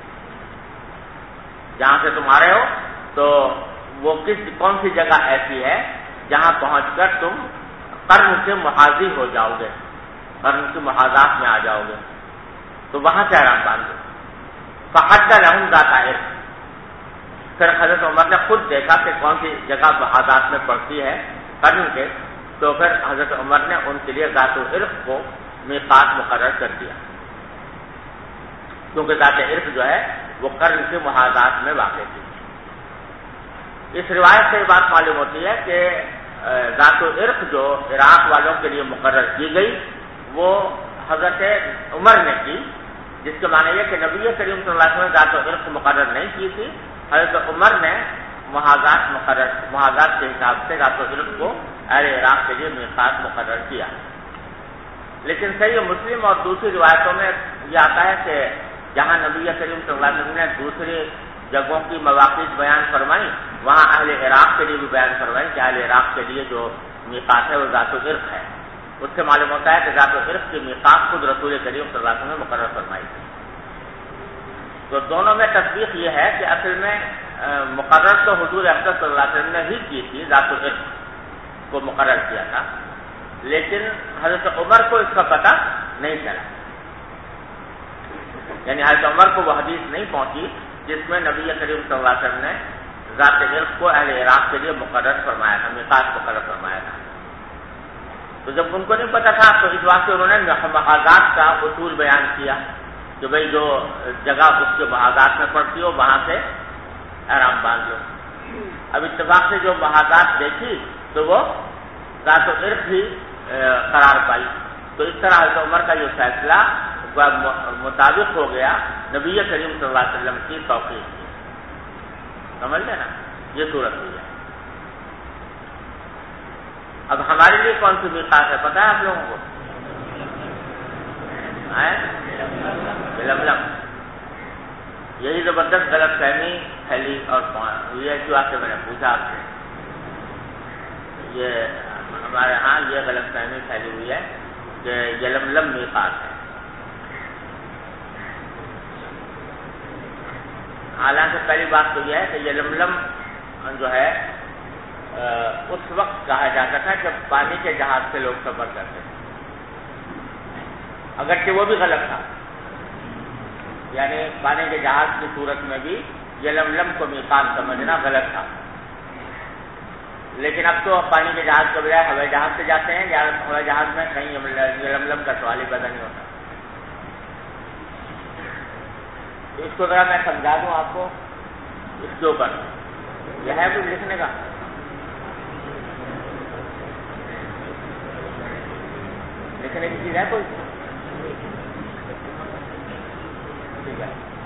جہاں سے تم آ رہے ہو تو وہ کون سی جگہ ایسی ہے جہاں پہنچ کر تم قرن سے محاذی ہو جاؤ گے قرن کی محاذات میں آ جاؤ گے تو وہاں سے آرام باندھو. فحد لهم ذات علم پھر حضرت عمر نے خود دیکھا کہ کون سی جگہ محاذات میں پڑتی ہے قرن کے تو پھر حضرت عمر نے ان کے لیے ذات عرق کو میقات مقرر کر دیا کیونکہ ذات عرق جو ہے وہ قرن کے محاذات میں واقع تھی. اس روایت سے یہ بات معلوم ہوتی ہے کہ ذات عرق جو عراق والوں کے لیے مقرر کی گئی وہ حضرت عمر نے کی جس کے معنی یہ کہ نبی کریم صلی اللہ علیہ وسلم نے ذات عرق مقرر نہیں کی تھی. حضرت عمر نے محاذات کے حساب سے ذات عرق کو اہل عراق کے لیے میقات مقرر کیا. لیکن صحیح مسلم اور دوسری روایتوں میں یہ آتا ہے کہ جہاں نبی کریم صلی اللہ علیہ وسلم نے دوسری جگہوں کی مواقع بیان فرمائی وہاں اہل عراق کے لیے بھی بیان فرمائی کہ اہل عراق کے لیے جو میقات ہے وہ ذات عرق ہے. اس سے معلوم ہوتا ہے کہ ذات عرق کی میقات خود رسول کریم صلی اللہ علیہ وسلم نے مقرر فرمائی تھی. تو دونوں میں تصدیق یہ ہے کہ اصل میں مقرر تو حضور اقدس صلی اللہ علیہ وسلم نے ہی کی تھی، ذات العشق کو مقرر کیا تھا، لیکن حضرت عمر کو اس کا پتہ نہیں چلا، یعنی حضرت عمر کو وہ حدیث نہیں پہنچی جس میں نبی کریم صلی اللہ علیہ وسلم نے ذات عشق کو اہل عراق کے لیے مقرر فرمایا تھا، میقات مقرر فرمایا تھا۔ تو جب ان کو نہیں پتا تھا تو اس واسطے انہوں نے محاذات کا اصول بیان کیا کہ بھئی جو جگہ اس کے محاذات میں پڑتی ہو وہاں سے احرام باندھ لو۔ اب اتفاق سے جو محاذات دیکھی تو وہ ذات العرق ہی قرار پائی، تو اس طرح حضرت عمر کا جو فیصلہ مطابق ہو گیا نبی کریم صلی اللہ علیہ وسلم کی توقیع کی۔ سمجھ لیں نا، یہ صورت ہوئی ہے۔ اب ہمارے لیے کون سی میقات ہے پتہ ہے آپ لوگوں کو؟ لملم۔ یہی زبردست غلط فہمی پھیلی اور ہوئی ہے، جو آپ سے میں نے پوچھا آپ سے، یہ ہمارے ہاں یہ غلط فہمی پھیلی ہوئی ہے کہ یلملم میقات ہے، حالانکہ پہلی بات تو یہ ہے کہ یلملم جو ہے اس وقت کہا جاتا تھا جب پانی کے جہاز سے لوگ سفر کرتے تھے، اگرچہ وہ بھی غلط تھا، یعنی پانی کے جہاز کی صورت میں بھی یلملم کو میقات سمجھنا غلط تھا، لیکن اب تو پانی کے جہاز کے بجائے ہوائی جہاز سے جاتے ہیں، یا ہوائی جہاز میں کہیں یلملم کا سوال ہی پیدا نہیں ہوتا۔ اس کو ذرا میں سمجھا دوں آپ کو، اس کے اوپر یہ ہے کچھ لکھنے کا؟ لکھنے کی چیز ہے کوئی؟ ٹھیک ہے۔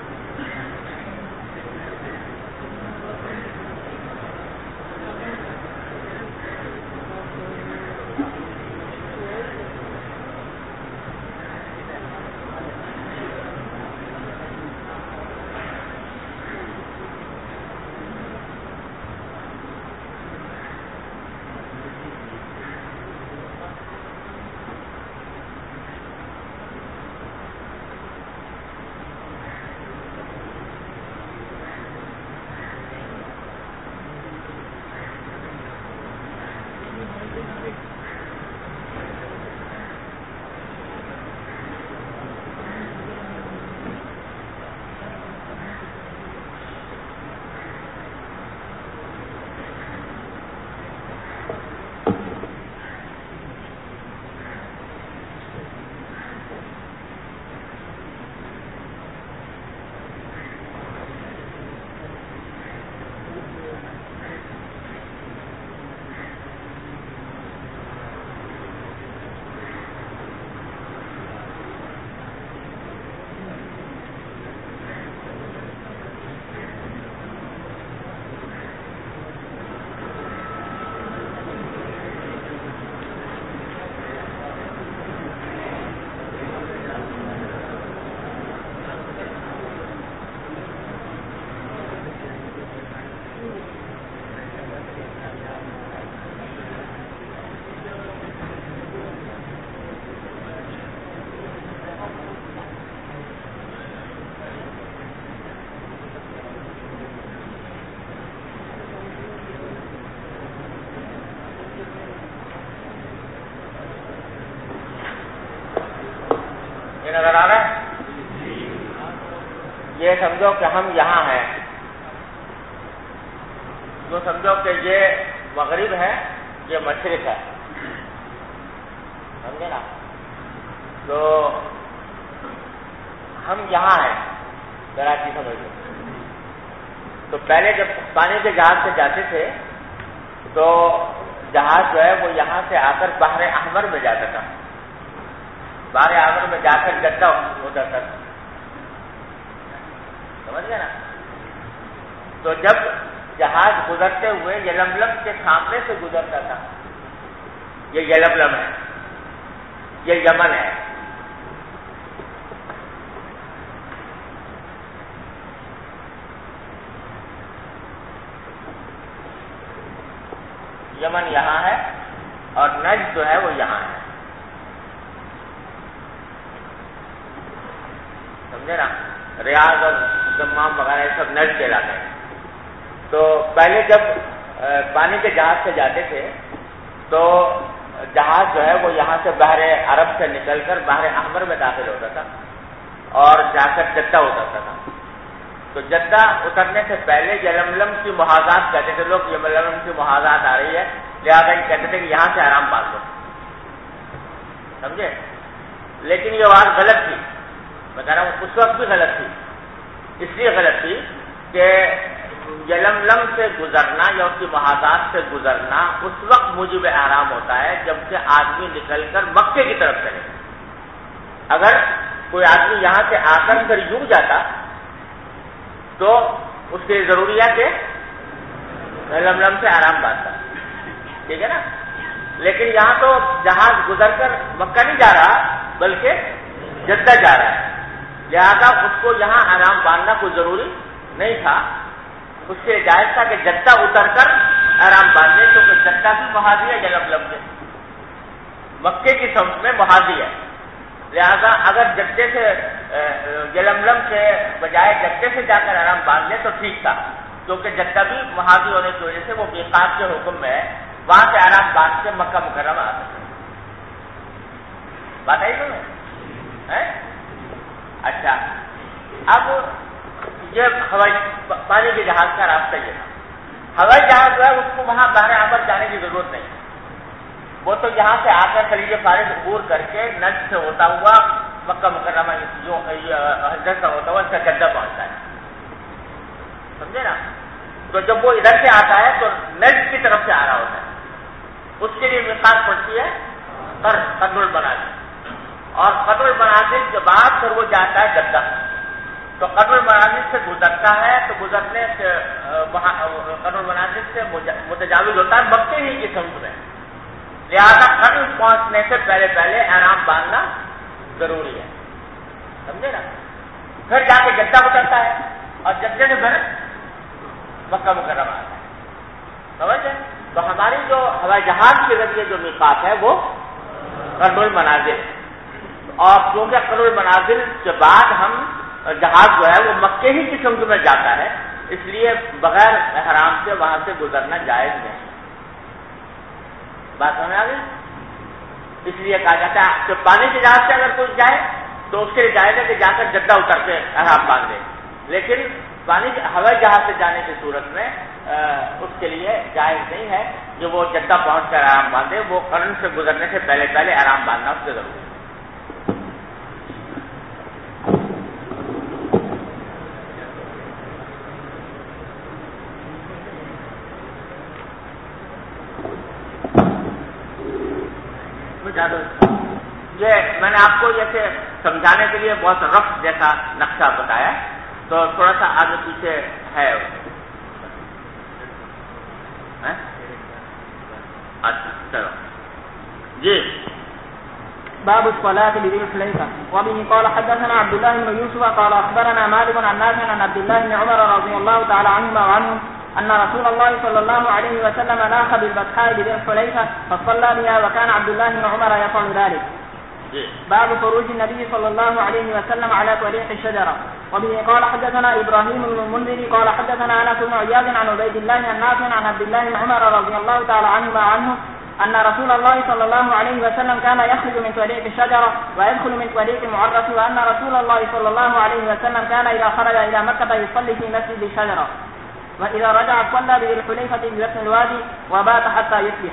نظر آ رہا ہے؟ یہ سمجھو کہ ہم یہاں ہیں، جو سمجھو کہ یہ مغرب ہے، یہ مشرق ہے، سمجھے نا؟ تو ہم یہاں ہیں، ذرا چیز سمجھو۔ تو پہلے جب پانی کے جہاز سے جاتے تھے تو جہاز جو ہے وہ یہاں سے آ کر بحر احمر میں جاتا تھا، بحر احمر میں جا کر جدہ ہوتا تھا، سمجھ گئے نا؟ تو جب جہاز گزرتے ہوئے یلملم کے سامنے سے گزرتا تھا، یہ یلملم ہے، یہ یمن ہے، یمن یہاں ہے اور نجد جو ہے وہ یہاں ہے، سمجھے نا؟ ریاض اور دمام وغیرہ یہ سب نجد کے علاقے ہیں۔ تو پہلے جب پانی کے جہاز سے جاتے تھے تو جہاز جو ہے وہ یہاں سے بحر عرب سے نکل کر بحر احمر میں داخل ہوتا تھا اور جا کر جدہ اترتا تھا. تو جدہ اترنے سے پہلے یلملم کی محاذات کہتے تھے لوگ، یلملم کی محاذات آ رہی ہے، لہٰذا یہ کہتے تھے کہ یہاں سے آرام باندھ لو. سمجھے؟ لیکن یہ بات غلط تھی، میں کہہ رہا ہوں اس وقت بھی غلط تھی. اس لیے غلط تھی کہ یلملم سے گزرنا یا اس کی محاذات سے گزرنا اس وقت موجب احرام ہوتا ہے جبکہ آدمی نکل کر مکے کی طرف چلے. اگر کوئی آدمی یہاں سے آ کر پھر یوں جاتا تو اس کے ضروری ہے کہ یلملم سے آرام باندھتا. ٹھیک ہے نا؟ لیکن یہاں تو جہاز گزر کر مکہ نہیں جا رہا بلکہ جدہ جا رہا ہے، لہذا اس کو یہاں آرام باندھنا کوئی ضروری نہیں تھا. اس سے جائز تھا کہ جدہ اتر کر آرام باندھے، کیونکہ جدہ بھی محاذی ہے یلملم سے، مکے کی سمت میں محاذی ہے. لہذا اگر جدے سے یلملم کے بجائے جدے سے جا کر آرام باندھ لے تو ٹھیک تھا، کیونکہ جدہ بھی محاذی ہونے کی وجہ سے وہ میقات کے حکم میں ہے، وہاں سے آرام باندھ کے مکہ مکرمہ آ سکتے. بات آئی تمہیں؟ اچھا، اب یہ ہوائی پانی کے جہاز کا راستہ یہ تھا. ہوائی جہاز جو ہے اس کو وہاں بحر احمر جانے کی ضرورت نہیں، وہ تو یہاں سے آ کر خلیج فارس عبور کر کے نجد سے ہوتا ہوا مکہ مکرمہ حضرت سے ہوتا ہوا اس کا جدہ پہنچتا ہے. سمجھے نا؟ تو جب وہ ادھر سے آتا ہے تو نجد کی طرف سے آ رہا ہوتا ہے، اس کے لیے میقات پڑتی ہے قدر المنازل، اور قدر المنازل کے بعد پھر وہ جاتا ہے جدہ. تو قدر المنازل سے گزرتا ہے تو گزرنے سے قدر المنازل سے متجاوز ہوتا ہے مکے ہی کی سمت میں، لہذا قدر پہنچنے سے پہلے پہلے احرام باندھنا ضروری ہے. سمجھے نا؟ پھر جا کے جدہ اترتا ہے اور جدے سے پھر مکہ مکرمہ آتا ہے. سمجھے؟ تو ہماری جو ہوائی جہاز کے ذریعے جو میقات ہے وہ قدر المنازل، اور کیونکہ قدر المنازل کے بعد ہم جہاز جو ہے وہ مکے ہی کی سمت میں جاتا ہے، اس لیے بغیر احرام سے وہاں سے گزرنا جائز نہیں. بات سمجھ آ گئی؟ اس لیے کہا جاتا ہے کہ پانی کے جہاز سے اگر کوئی جائے تو اس کے لیے جائز ہے کہ جا کر جدہ اتر کے احرام باندھ دے، لیکن پانی ہوائی جہاز سے جانے کی صورت میں اس کے لیے جائز نہیں ہے کہ وہ جدہ پہنچ کر آرام باندھے. وہ قرن سے گزرنے سے پہلے پہلے آرام باندھنا اس سے ضروری ہے. یہ میں نے آپ کو جیسے سمجھانے کے لیے بہت رف جیسا نقشہ بتایا، تو تھوڑا سا آگے پیچھے ہے. اچھا چلو جی. باب الصلاة بذي الحليفة. وبه قال حدثنا عبد الله بن يوسف قال أخبرنا مالك عن نافع عن عبد الله بن عمر رضي الله تعالى عنهما وعنهم أن رسول الله صلى الله عليه وسلم لاح بالبطحاء بذي الحليفة فصلى بها وكان عبد الله بن عمر يفعل ذلك. باب خروج النبي صلى الله عليه وسلم على طريق الشجرة. وبه قال حدثنا إبراهيم بن المنذر قال حدثنا أنس بن عياض عن عبيد الله عن نافع عن عبد الله بن عمر رضي الله تعالى عنهما عنه أن رسول الله صلى الله عليه وسلم كان يخرج من طريق الشجرة ويدخل من طريق المعرس، وأن رسول الله صلى الله عليه وسلم كان إذا خرج إلى مكة يصلي في مسجد الشجرة، وإذا رجع صلى بذي الحليفة ببطن الوادي وبات حتى يصبح.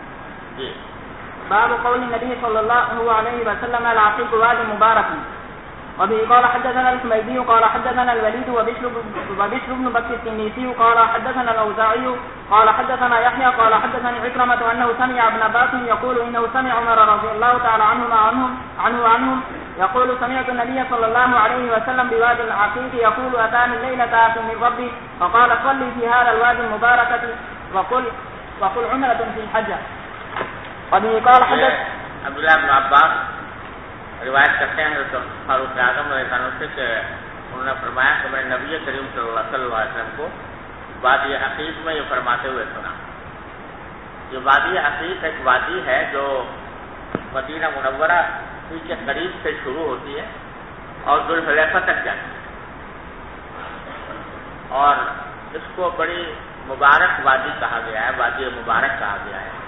باب قول النبي صلى الله عليه وسلم العقيق وادي مبارك. وبه قال حدثنا الحميدي قال حدثنا الوليد وبشر بن بكر التنيسي قال حدثنا الأوزاعي قال حدثنا يحيى قال حدثني عكرمة أنه سمع ابن عباس يقول إنه سمع عمر رضي الله تعالى عنهم يقول سمعت النبي صلى الله عليه وسلم بوادي العقيق يقول أتاني الليلة آت من ربي فقال صلي في هذا الوادي المباركة وقل عمرة في الحج. وبه قال حدث عبد الله بن عباس روایت کرتے ہیں حضرت فاروق اعظم رضی اللہ عنہ سے کہ انہوں نے فرمایا کہ میں نے نبی کریم صلی اللہ علیہ وسلم کو وادی عقیق میں یہ فرماتے ہوئے سنا. یہ وادی عقیق ایک وادی ہے جو مدینہ منورہ کے قریب سے شروع ہوتی ہے اور ذوالحلیفہ تک جاتی ہے، اور اس کو بڑی مبارک وادی کہا گیا ہے، وادی مبارک کہا گیا ہے،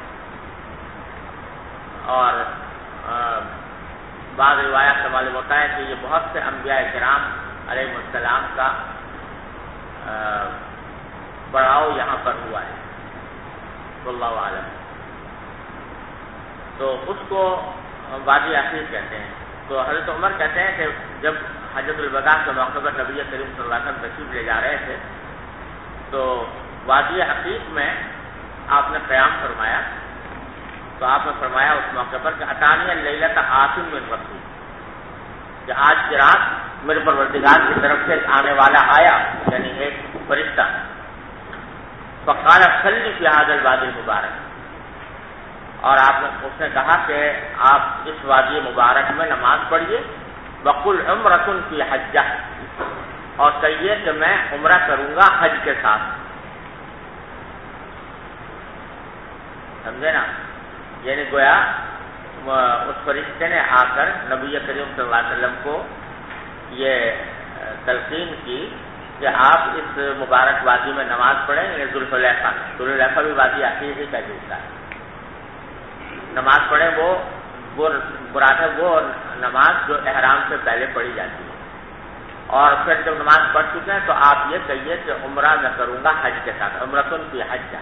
اور بعض روایات سے معلوم ہوتا ہے کہ یہ بہت سے انبیاء کرام علیہ السلام کا پڑاؤ یہاں پر ہوا ہے، واللہ اعلم۔ تو اس کو وادی عقیق کہتے ہیں۔ تو حضرت عمر کہتے ہیں کہ جب حجۃ الوداع کے موقع پر نبی کریم صلی اللہ علیہ وسلم تشریف لے جا رہے تھے تو وادی عقیق میں آپ نے قیام فرمایا، تو آپ نے فرمایا اس موقع پر کہ اتانی اللیلۃ آتٍ من ربی، کہ آج کی رات میرے پروردگار کی طرف سے آنے والا آیا، یعنی ایک فرشتہ، فقال صلی فی ھذا الوادی المبارک، اور اس نے کہا کہ آپ اس وادی مبارک میں نماز پڑھیے، وقل عمرۃ فی حجہ، اور کہیے کہ میں عمرہ کروں گا حج کے ساتھ۔ سمجھے نا؟ یعنی گویا اس فرشتے نے آ کر نبی کریم صلی اللہ علیہ وسلم کو یہ تلقین کی کہ آپ اس مبارک وادی میں نماز پڑھیں، یعنی ذوالحلیفہ بھی وادی عقیق ہی کا حصہ ہے، نماز پڑھیں، وہ مراد ہے وہ نماز جو احرام سے پہلے پڑھی جاتی ہے، اور پھر جب نماز پڑھ چکے ہیں تو آپ یہ کہیے کہ عمرہ میں کروں گا حج کے ساتھ، عمرۃ فی حجہ۔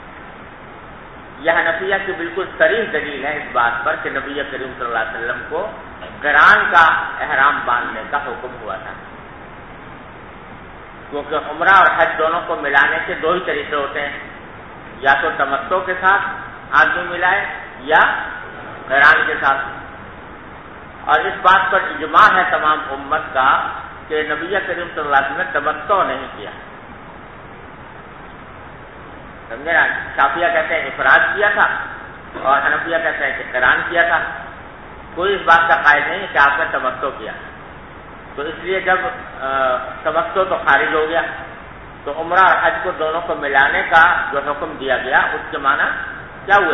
یہ حنفیہ کی بالکل صریح دلیل ہے اس بات پر کہ نبی کریم صلی اللہ علیہ وسلم کو قران کا احرام باندھنے کا حکم ہوا تھا، کیونکہ عمرہ اور حج دونوں کو ملانے کے دو ہی طریقے ہوتے ہیں، یا تو تمتع کے ساتھ آدمی ملائے یا قران کے ساتھ، اور اس بات پر اجماع ہے تمام امت کا کہ نبی کریم صلی اللہ علیہ وسلم نے تمتع نہیں کیا، سمجھے نا؟ شافعیہ کہتے ہیں افراد کیا تھا اور حنفیہ کہتے ہیں کہ قران کیا تھا، کوئی اس بات کا قائل نہیں کہ آپ نے تمتع کیا، تو اس لیے جب تمتع تو خارج ہو گیا تو عمرہ اور حج کو دونوں کو ملانے کا جو حکم دیا گیا اس کے معنی کیا ہوئے؟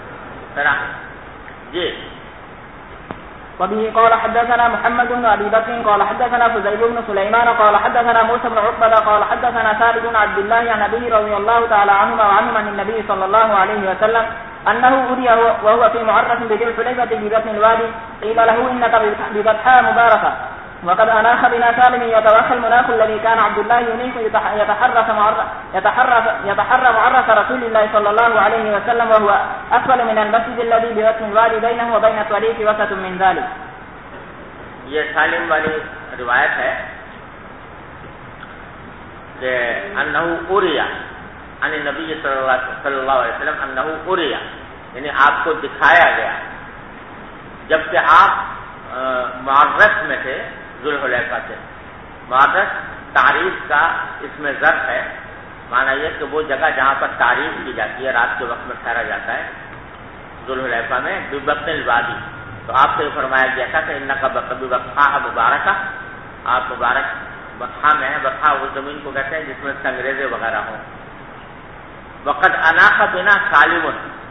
جی وبه قال حدثنا محمد بن ابي بكر قال حدثنا فزيد بن سليمان قال حدثنا موسى بن عقبة قال حدثنا ثابت بن عبد الله عن ابي رضي الله تعالى عنهما وعنهم عن النبي صلى الله عليه وسلم انه اري وهو في معرة بذي الحليفة ببطن الوادي قيل له انك ببطحاء مباركة وقد اناخ بنا سالم يتوخى المناخ الذي كان عبد الله ينيخ يتحرى معرة رسول الله صلى الله عليه وسلم وهو اسفل من المسجد الذي ببطن الوادي بينه وبين الطريق وسط من ذلك۔ یہ سالم والی روایت ہے کہ انہ اریا عن نبی صلی اللہ علیہ وسلم انہ اریا، یعنی آپ کو دکھایا گیا جبکہ آپ معرس میں تھے، ذوالحلیفہ سے۔ معرس تعریف کا اس میں ظرف ہے، معنی یہ کہ وہ جگہ جہاں پر تعریف کی جاتی ہے، رات کے وقت میں ٹھہرا جاتا ہے، ذوالحلیفہ میں ببطن الوادی۔ تو آپ سے فرمایا گیا تھا کہ انکا ببطحاء مبارکہ، آپ مبارک بطحاء میں ہیں، بطحاء اس زمین کو کہتے ہیں جس میں سنگریزے وغیرہ ہوں۔ وقد اناخ بنا سالم،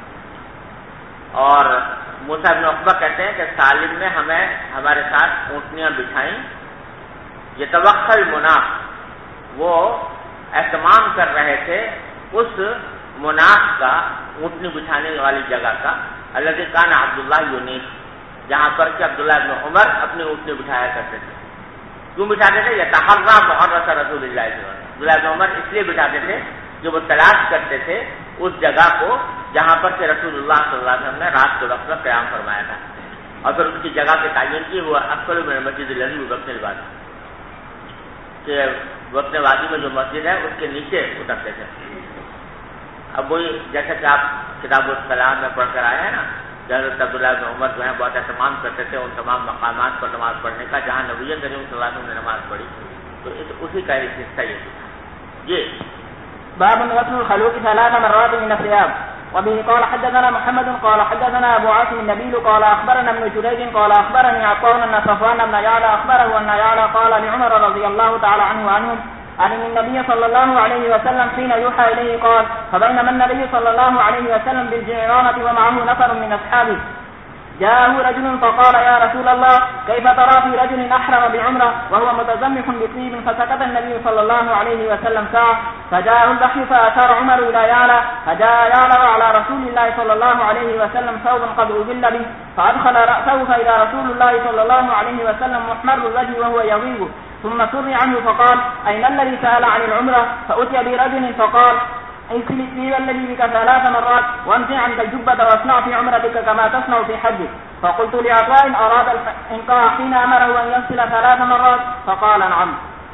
اور موسیٰ بن عقبہ کہتے ہیں کہ سالم نے ہمارے ساتھ اونٹنیاں بچھائیں، یہ توخل مناخ، وہ اہتمام کر رہے تھے اس مناخ کا، اونٹنی بچھانے والی جگہ کا، الذی کان عبداللہ یونیخ، جہاں پر کہ عبداللہ بن عمر اپنی اونٹنی بٹھایا کرتے تھے۔ کیوں بٹھاتے تھے؟ یتحرى معرة رسول اللہ صلی اللہ علیہ وسلم، عبداللہ بن عمر اس لیے بٹھاتے تھے کہ وہ تلاش کرتے تھے اس جگہ کو جہاں پر کہ رسول اللہ صلی اللہ علیہ وسلم نے رات کے وقت میں قیام فرمایا تھا، اور پھر اس کی جگہ کی تعین کی وہ اسفل من المسجد الذی ببطن الوادی، کہ بطن وادی میں جو مسجد ہے اس کے نیچے اترتے تھے۔ اب وہی جیسا کہ آپ کتاب الصلاۃ میں پڑھ کر آئے ہیں نا، حضرت عبداللہ بن عمر جو ہے بہت اہتمام کرتے تھے ان تمام مقامات پر نماز پڑھنے کا جہاں نبی کریم صلی اللہ علیہ وسلم نے نماز پڑھی، تو اسی کا ایک حصہ یہ تھا۔ جی باب غسل الخلوق 3 مرات من الثياب وبه قال حدثنا محمد قال حدثنا ابو عاصم النبيل قال اخبرنا ابن جريج قال اخبرني عطاء ان صفوان بن يعلى اخبره ان يعلى قال لعمر رضي الله تعالى عنه وعنهم عن النبي صلى الله عليه وسلم حين يوحى اليه قال فبينما النبي صلى الله عليه وسلم بالجعرانة ومعه نفر من اصحابه جاءه رجل فقال يا رسول الله كيف ترى في رجل أحرم بعمرة وهو متزمح بطيب؟ فسكت النبي صلى الله عليه وسلم ساعة، فجاءه البحر فأشار عمر إلى يعلى، فجاء يعلى على رسول الله صلى الله عليه وسلم ثوب قد أبل به، فأدخل رأسه فإذا رسول الله صلى الله عليه وسلم محمر الوجه وهو يغيب، ثم سر عنه فقال أين الذي سأل عن العمرة؟ فأتي برجل فقال اغسل الطيب الذي بك 3 مرات وانزع عنك الجبة واصنع في عمرتك كما تصنع في حجك. فقلت لعطاء أراد الإنقاء حين أمره أن يغسل 3 مرات فقال نعم.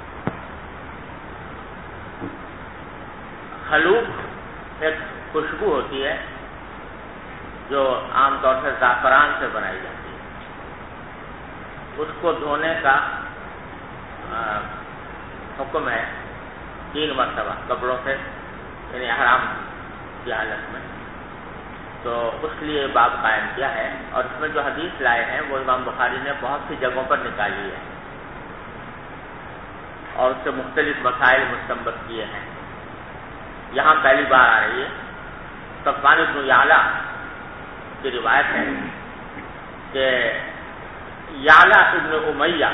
خلوق ایک خوشبو ہوتی ہے جو عام طور سے زعفران سے بنائی جاتی ہے. اس کو دھونے کا حکم ہے 3 مرتبہ کپڑوں سے، یعنی احرام کی حالت میں. تو اس لیے باب قائم کیا ہے، اور اس میں جو حدیث لائے ہیں وہ امام بخاری نے بہت سی جگہوں پر نکالی ہے اور اس سے مختلف مسائل مستنبط کیے ہیں. یہاں پہلی بار آ رہی ہے. صفوان بن یعلا کی روایت ہے کہ یعلا ابن امیہ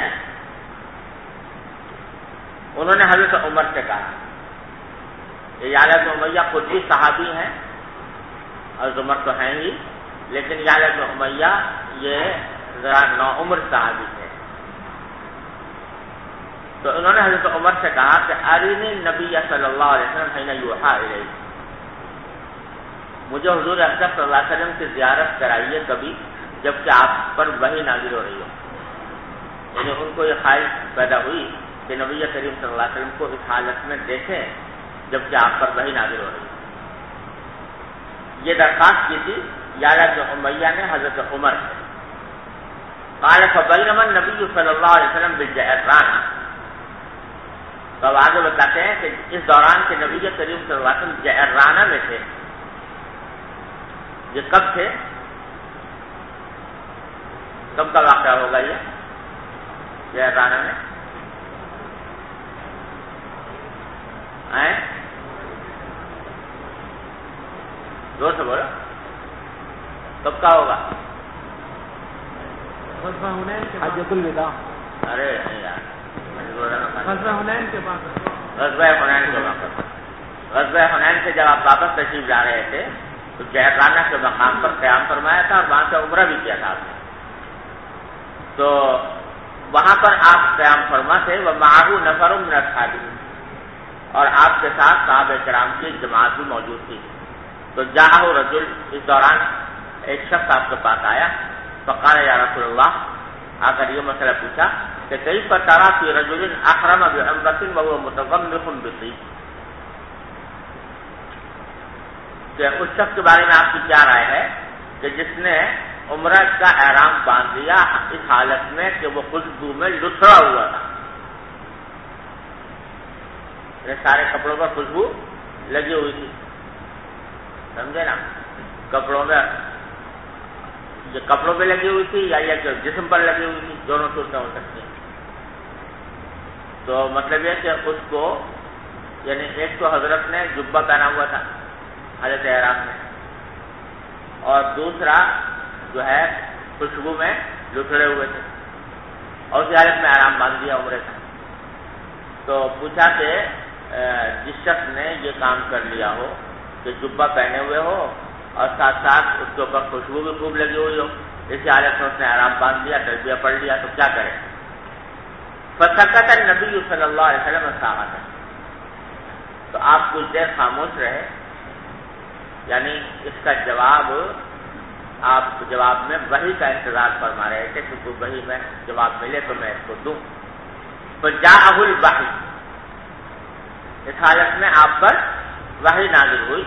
انہوں نے حضرت عمر سے کہا، یہ یعلا بن امیہ خود بھی صحابی ہیں، حضرت عمر تو ہیں ہی، لیکن یعلا بن امیہ یہ ذرا نوعمر صحابی تھے. تو انہوں نے حضرت عمر سے کہا کہ ارینی نبی صلی اللہ علیہ وسلم حین یوحی الیہ، مجھے حضور اکرم صلی اللہ علیہ وسلم کی زیارت کرائیے کبھی جبکہ آپ پر وحی نازل ہو رہی ہو. یعنی ان کو یہ خواہش پیدا ہوئی کہ نبی کریم صلی اللہ علیہ وسلم کو اس حالت میں دیکھیں جبکہ آپ پر وحی نازل ہو رہی ہے. یہ درخواست کی تھی یعلا بن امیہ نے حضرت عمر سے. قال فبینما النبی صلی اللہ علیہ وسلم بالجعرانہ، تو اب آگے بتاتے ہیں کہ اس دوران کے نبی کریم صلی اللہ علیہ وسلم جعرانہ میں تھے. یہ کب تھے؟ کب کا واقعہ ہوگا یہ جعرانہ میں؟ زور سے بولو، کب کا ہوگا؟ حجۃ الوداع. ارے نہیں یار، غزوہ حنین کے بعد. غزوہ حنین کے وقت، غزوہ حنین سے جب آپ واپس تشریف لا رہے تھے تو جعرانہ کے مقام پر قیام فرمایا تھا اور وہاں سے عمرہ بھی کیا تھا آپ نے. تو وہاں پر آپ قیام فرما تھے، ومعہ نفر من اصحابہ، اور آپ کے ساتھ صحابہ کرام کی جماعت بھی موجود تھی. تو جاءہ رجل، اس دوران ایک شخص آپ کے پاس آیا، فقال یا رسول اللہ، آ کر یہ مسئلہ پوچھا کہ کیف تری فی رجل احرم بعمرۃ وهو متضمخ بطیب، کہ اس شخص کے بارے میں آپ کی کیا رائے ہے کہ جس نے عمرہ کا احرام باندھ لیا اس حالت میں کہ وہ خوشبو میں لتھڑا ہوا تھا. سارے کپڑوں پر خوشبو لگی ہوئی تھی، سمجھے نا؟ کپڑوں میں، یہ کپڑوں پہ لگی ہوئی تھی یا یہ جسم پر لگی ہوئی تھی، دونوں صورتیں ہو سکتی ہیں. تو مطلب یہ کہ اس کو، یعنی ایک تو حضرت نے جبہ پہنا ہوا تھا حالت احرام میں، اور دوسرا جو ہے خوشبو میں لتھڑے ہوئے تھے، اور اسی حالت میں احرام باندھ دیا عمرے کا. تو پوچھا کہ جس شخص نے یہ کام کر لیا ہو کہ جبہ پہنے ہوئے ہو اور ساتھ ساتھ اس کے اوپر خوشبو بھی خوب لگی ہوئی ہو، اسی حالت میں اس نے احرام باندھ لیا، تلبیہ پڑھ لیا، تو کیا کرے؟ فسکت النبی صلی اللہ علیہ وسلم ساعۃ، تو آپ کچھ دیر خاموش رہے. یعنی اس کا جواب، آپ جواب میں وحی کا انتظار فرما رہے تھے کہ کوئی وحی میں جواب ملے تو میں اس کو دوں. فجاءہ الوحی، اس حالت میں آپ پر وحی نازل ہوئی.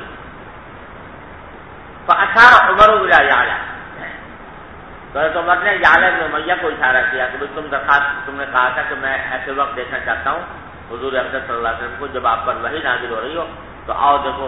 فاشار عمر الی یعلا، تو عمر نے یعلا بن امیہ کو اشارہ کیا کہ تم نے کہا تھا کہ میں ایسے وقت دیکھنا چاہتا ہوں حضور اکرم صلی اللہ علیہ وسلم کو جب آپ پر وحی نازل ہو رہی ہو، تو آؤ دیکھو.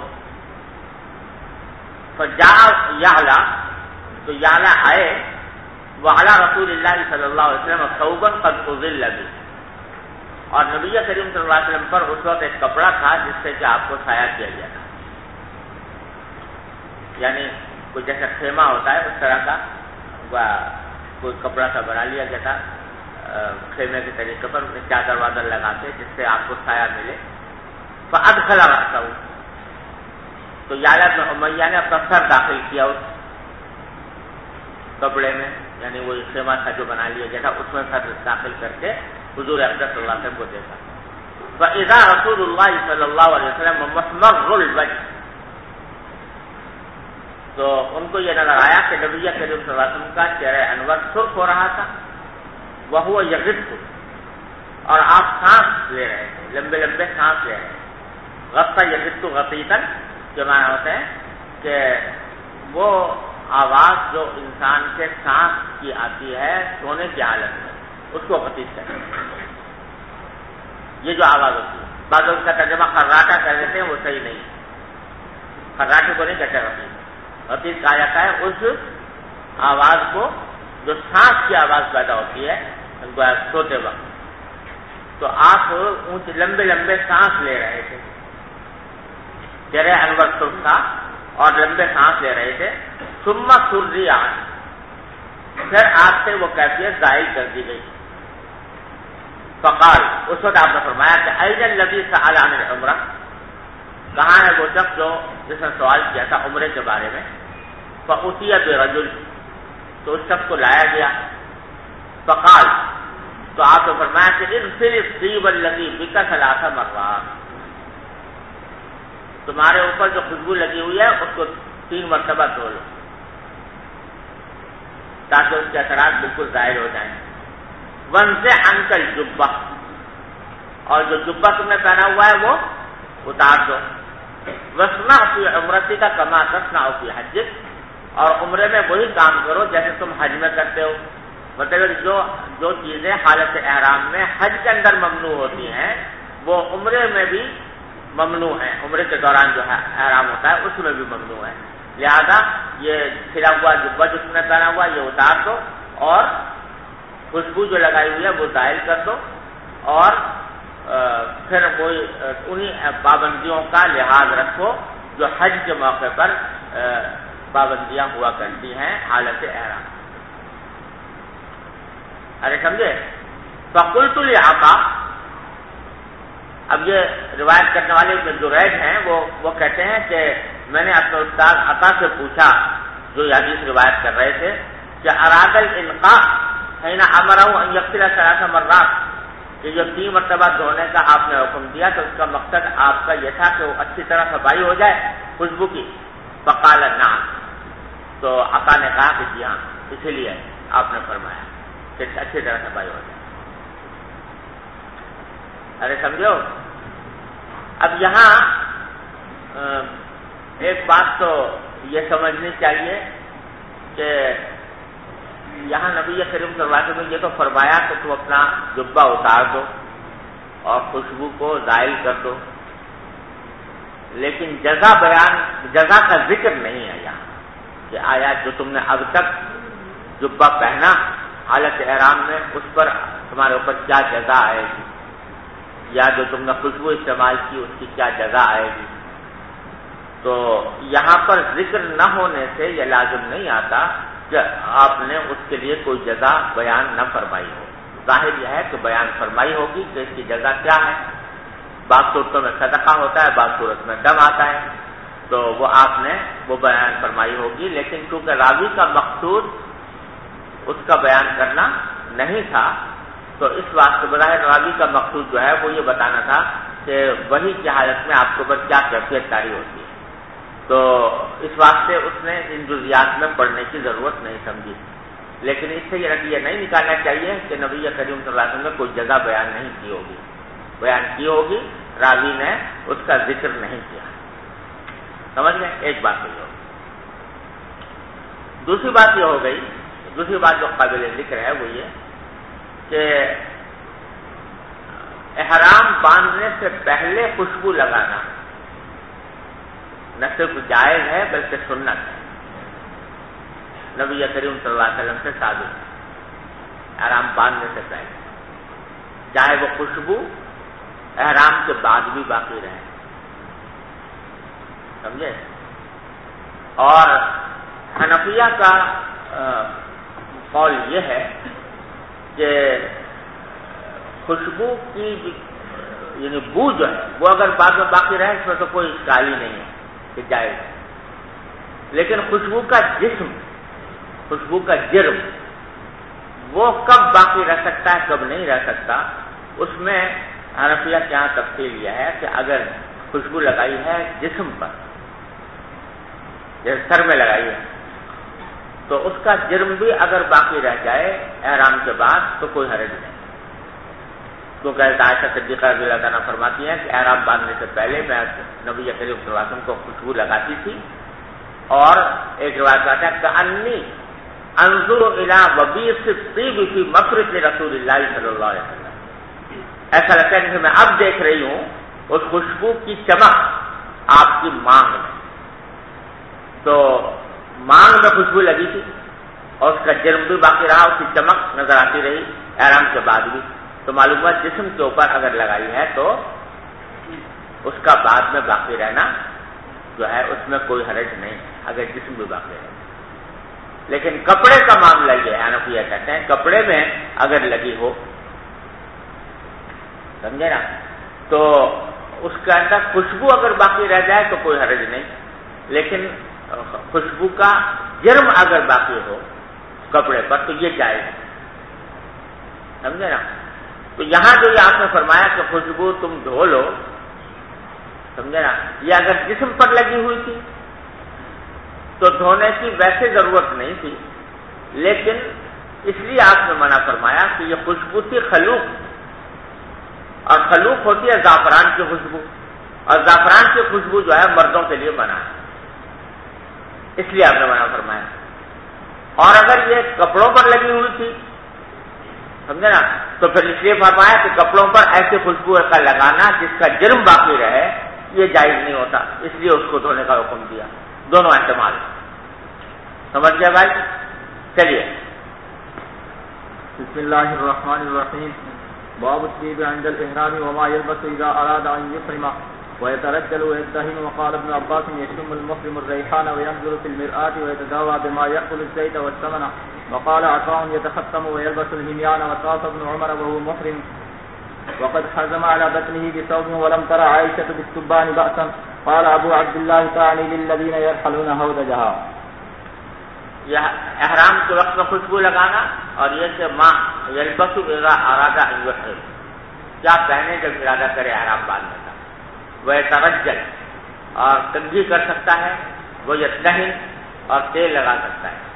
فجاء یعلا، تو یعلا آئے، وعلی رسول اللہ صلی اللہ علیہ وسلم ثوبا قد اظل به، اور نبی کریم صلی اللہ علیہ وسلم پر اس وقت ایک کپڑا تھا جس سے کہ آپ کو سایہ کیا گیا تھا. یعنی کوئی جیسا خیمہ ہوتا ہے اس طرح کا کوئی کپڑا سا بنا لیا گیا تھا خیمے کے طریقے پر، چادر وادر لگا کے جس سے آپ کو سایہ ملے. فادخل رأسہ، تو یعلا بن امیہ نے اپنا سر داخل کیا اس کپڑے میں، یعنی وہ خیمہ تھا جو بنا لیا گیا تھا اس میں سر داخل کر کے حضور اقدس صلی اللہ علیہ وسلم کو دیکھا. فاذا رسول اللہ صلی اللہ علیہ وسلم محمر الوجہ، تو ان کو یہ نظر آیا کہ نبی کریم صلی اللہ علیہ وسلم کا چہرہ انور سرخ ہو رہا تھا، وہ یغط، اور آپ سانس لے رہے تھے، لمبے لمبے سانس لے رہے تھے. غصہ یغط غطیطا کے معنی ہوتے ہیں کہ وہ آواز جو انسان کے سانس کی آتی ہے سونے کی حالت میں، اس کو غطیط کہتے ہیں. یہ جو آواز ہوتی ہے، بعض اس کا ترجمہ خراٹا کر دیتے ہیں، وہ صحیح نہیں، خراٹے کو نہیں کہتے غطیط. غطیط کہا جاتا ہے اس آواز کو جو سانس کی آواز پیدا ہوتی ہے سوتے وقت. تو آپ اونچے لمبے لمبے سانس لے رہے تھے، چہرے انور سرخ تھا اور لمبے سانس لے رہے تھے. ثم سری آج، پھر آپ سے وہ کیفیت ظاہر کر دی گئی. فقال، اس وقت آپ نے فرمایا کہ این الذی سأل عن العمرہ، کہاں ہے وہ شخص جو جس نے سوال کیا تھا عمرے کے بارے میں. فأتی برجل، تو اس شخص کو لایا گیا. فقال، تو آپ نے فرمایا کہ اغسل الطیب الذی بک 3 مرات، تمہارے اوپر جو خوشبو لگی ہوئی ہے اس کو 3 مرتبہ دھو لو تاکہ اس کے اثرات بالکل ظاہر ہو جائیں. وانزع عنک الجبہ، اور جو جبہ تم نے پہنا ہوا ہے وہ اتار دو. واصنع فی عمرتک کما تصنع فی حجک، اور عمرے میں وہی کام کرو جیسے تم حج میں کرتے ہو. مطلب جو چیزیں حالت احرام میں حج کے اندر ممنوع ہوتی ہیں وہ عمرے میں بھی ممنوع ہیں، عمرے کے دوران جو ہے احرام ہوتا ہے اس میں بھی ممنوع ہے. لہذا یہ کھلا ہوا جبہ جو تم نے پہنا ہوا یہ اتار دو، اور خوشبو جو لگائی ہوئی ہے وہ ظاہر کر دو، اور پھر کوئی انہی پابندیوں کا لحاظ رکھو جو حج کے موقع پر پابندیاں ہوا کرتی ہیں حالت احرام. ارے سمجھے؟ فقلت لعطا، اب یہ روایت کرنے والے جو جریج ہیں وہ کہتے ہیں کہ میں نے اپنے استاد عطا سے پوچھا جو یہ حدیث روایت کر رہے تھے کہ اراد الانقاء حين امره ان يغسل 3 مرات، کہ جو 3 مرتبہ دھونے کا آپ نے حکم دیا تو اس کا مقصد آپ کا یہ تھا کہ وہ اچھی طرح صفائی ہو جائے خوشبو کی. فقال نعم، تو عطا نے کہا کہ جی ہاں، اسی لیے آپ نے فرمایا کہ اچھی طرح صفائی ہو جائے. ارے سمجھو؟ اب یہاں ایک بات تو یہ سمجھنی چاہیے کہ یہاں نبی کریم صلی اللہ علیہ وسلم نے یہ تو فرمایا کہ تم اپنا جبہ اتار دو اور خوشبو کو زائل کر دو، لیکن جزا کا ذکر نہیں ہے یہاں کہ آیا جو تم نے اب تک جبہ پہنا حالت احرام میں اس پر تمہارے اوپر کیا جزا آئے گی، یا جو تم نے خوشبو استعمال کی اس کی کیا جزا آئے گی. تو یہاں پر ذکر نہ ہونے سے یہ لازم نہیں آتا کہ آپ نے اس کے لیے کوئی جزا بیان نہ فرمائی ہو. ظاہر یہ ہے کہ بیان فرمائی ہوگی کہ اس کی جزا کیا ہے. بعض صورتوں میں صدقہ ہوتا ہے، بعض صورت میں دم آتا ہے، تو وہ آپ نے وہ بیان فرمائی ہوگی. لیکن چونکہ راوی کا مقصود اس کا بیان کرنا نہیں تھا تو اس واسطے بظاہر راوی کا مقصود جو ہے وہ یہ بتانا تھا کہ وحی کی حالت میں آپ کے اوپر کیا کیفیت طاری ہوتی ہے. تو اس واسطے اس نے ان جزیات میں پڑھنے کی ضرورت نہیں سمجھی. لیکن اس سے یہ نتیجہ نہیں نکالنا چاہیے کہ نبی کریم صلی اللہ علیہ وسلم نے کوئی جگہ بیان نہیں کی ہوگی. بیان کی ہوگی، راوی نے اس کا ذکر نہیں کیا. سمجھ گئے؟ ایک بات تو یہ ہوگی. دوسری بات یہ ہو گئی، دوسری بات جو قابل ذکر ہے وہ یہ کہ احرام باندھنے سے پہلے خوشبو لگانا نہ صرف جائز ہے بلکہ سنت ہے. نبی کریم صلی اللہ علیہ وسلم سے ثابت ہے احرام باندھنے سے پہلے، چاہے وہ خوشبو احرام کے بعد بھی باقی رہے. سمجھے؟ اور حنفیہ کا قول یہ ہے کہ خوشبو کی یعنی بو جو ہے وہ اگر بعد میں باقی رہے اس میں تو کوئی اشکال ہی نہیں ہے کہ جائز ہے، لیکن خوشبو کا جسم، خوشبو کا جرم وہ کب باقی رہ سکتا ہے کب نہیں رہ سکتا، اس میں حنفیہ کے یہاں تفصیل یہ ہے کہ اگر خوشبو لگائی ہے جسم پر، جیسے سر میں لگائی ہے، تو اس کا جرم بھی اگر باقی رہ جائے احرام کے بعد تو کوئی حرج نہیں، کیونکہ عائشہ صدیقہ رضی اللہ عنہا فرماتی ہیں کہ احرام باندھنے سے پہلے میں نبی کریم صلی اللہ علیہ وسلم کو خوشبو لگاتی تھی، اور ایک روایت آتا ہے کہ انی انظر الی وبیص الطیب فی مفرق رسول اللہ صلی اللہ علیہ وسلم، ایسا لگتا ہے کہ میں اب دیکھ رہی ہوں اس خوشبو کی چمک آپ کی مانگ میں، تو مانگ میں خوشبو لگی تھی اور اس کا جرم بھی باقی رہا، اس کی چمک نظر آتی رہی احرام کے بعد بھی، تو معلوم ہوا جسم کے اوپر اگر لگائی ہے تو اس کا بعد میں باقی رہنا جو ہے اس میں کوئی حرج نہیں اگر جسم بھی باقی رہے، لیکن کپڑے کا معاملہ یہ ہے، حنفیہ کہتے ہیں کپڑے میں اگر لگی ہو، سمجھے نا، تو اس کے اندر خوشبو اگر باقی رہ جائے تو کوئی حرج نہیں، لیکن خوشبو کا جرم اگر باقی ہو کپڑے پر تو یہ جائز ہے، سمجھے نا۔ تو یہاں جو یہ آپ نے فرمایا کہ خوشبو تم دھو لو، سمجھے نا، یہ اگر جسم پر لگی ہوئی تھی تو دھونے کی ویسے ضرورت نہیں تھی، لیکن اس لیے آپ نے منع فرمایا کہ یہ خوشبو تھی خلوق، اور خلوق ہوتی ہے زعفران کی خوشبو، اور زعفران کی خوشبو جو ہے مردوں کے لیے منع ہے، اس لیے آپ نے منع فرمایا۔ اور اگر یہ کپڑوں پر لگی ہوئی تھی، سمجھے نا، تو پھر اس لیے فرمایا کہ کپڑوں پر ایسے خوشبو کا لگانا جس کا جرم باقی رہے یہ جائز نہیں ہوتا، اس لیے اس کو دھونے کا حکم دیا۔ دونوں احتمال سمجھ گئے بھائی؟ چلیے بسم اللہ الرحمن الرحیم۔ باب الطیب عند الاحرام وما يلبس اذا اراد ان يحرم ويترجل ويدهن، وقال ابن عباس يشم المحرم الريحان وينظر في المرآة ويتداوى بما يأكل الزيت والسمن، وقال عطاء يتختم ويلبس الهميان، وطاف ابن عمر وهو محرم وقد حزم على بطنه بثوب ولم تر عائشة بالتبان بأسا، قال ابو عبد الله تعني للذين يرحلون هودجها۔ یہ احرام کے وقت میں خوشبو لگانا، اور یہ کہ ماں یلبس اذا اراد ان یحرم، کیا پہنے جب ارادہ کرے احرام باندھنے کا، وہ ترجل اور کنگھی کر سکتا ہے، وہ یدہن اور تیل لگا سکتا ہے،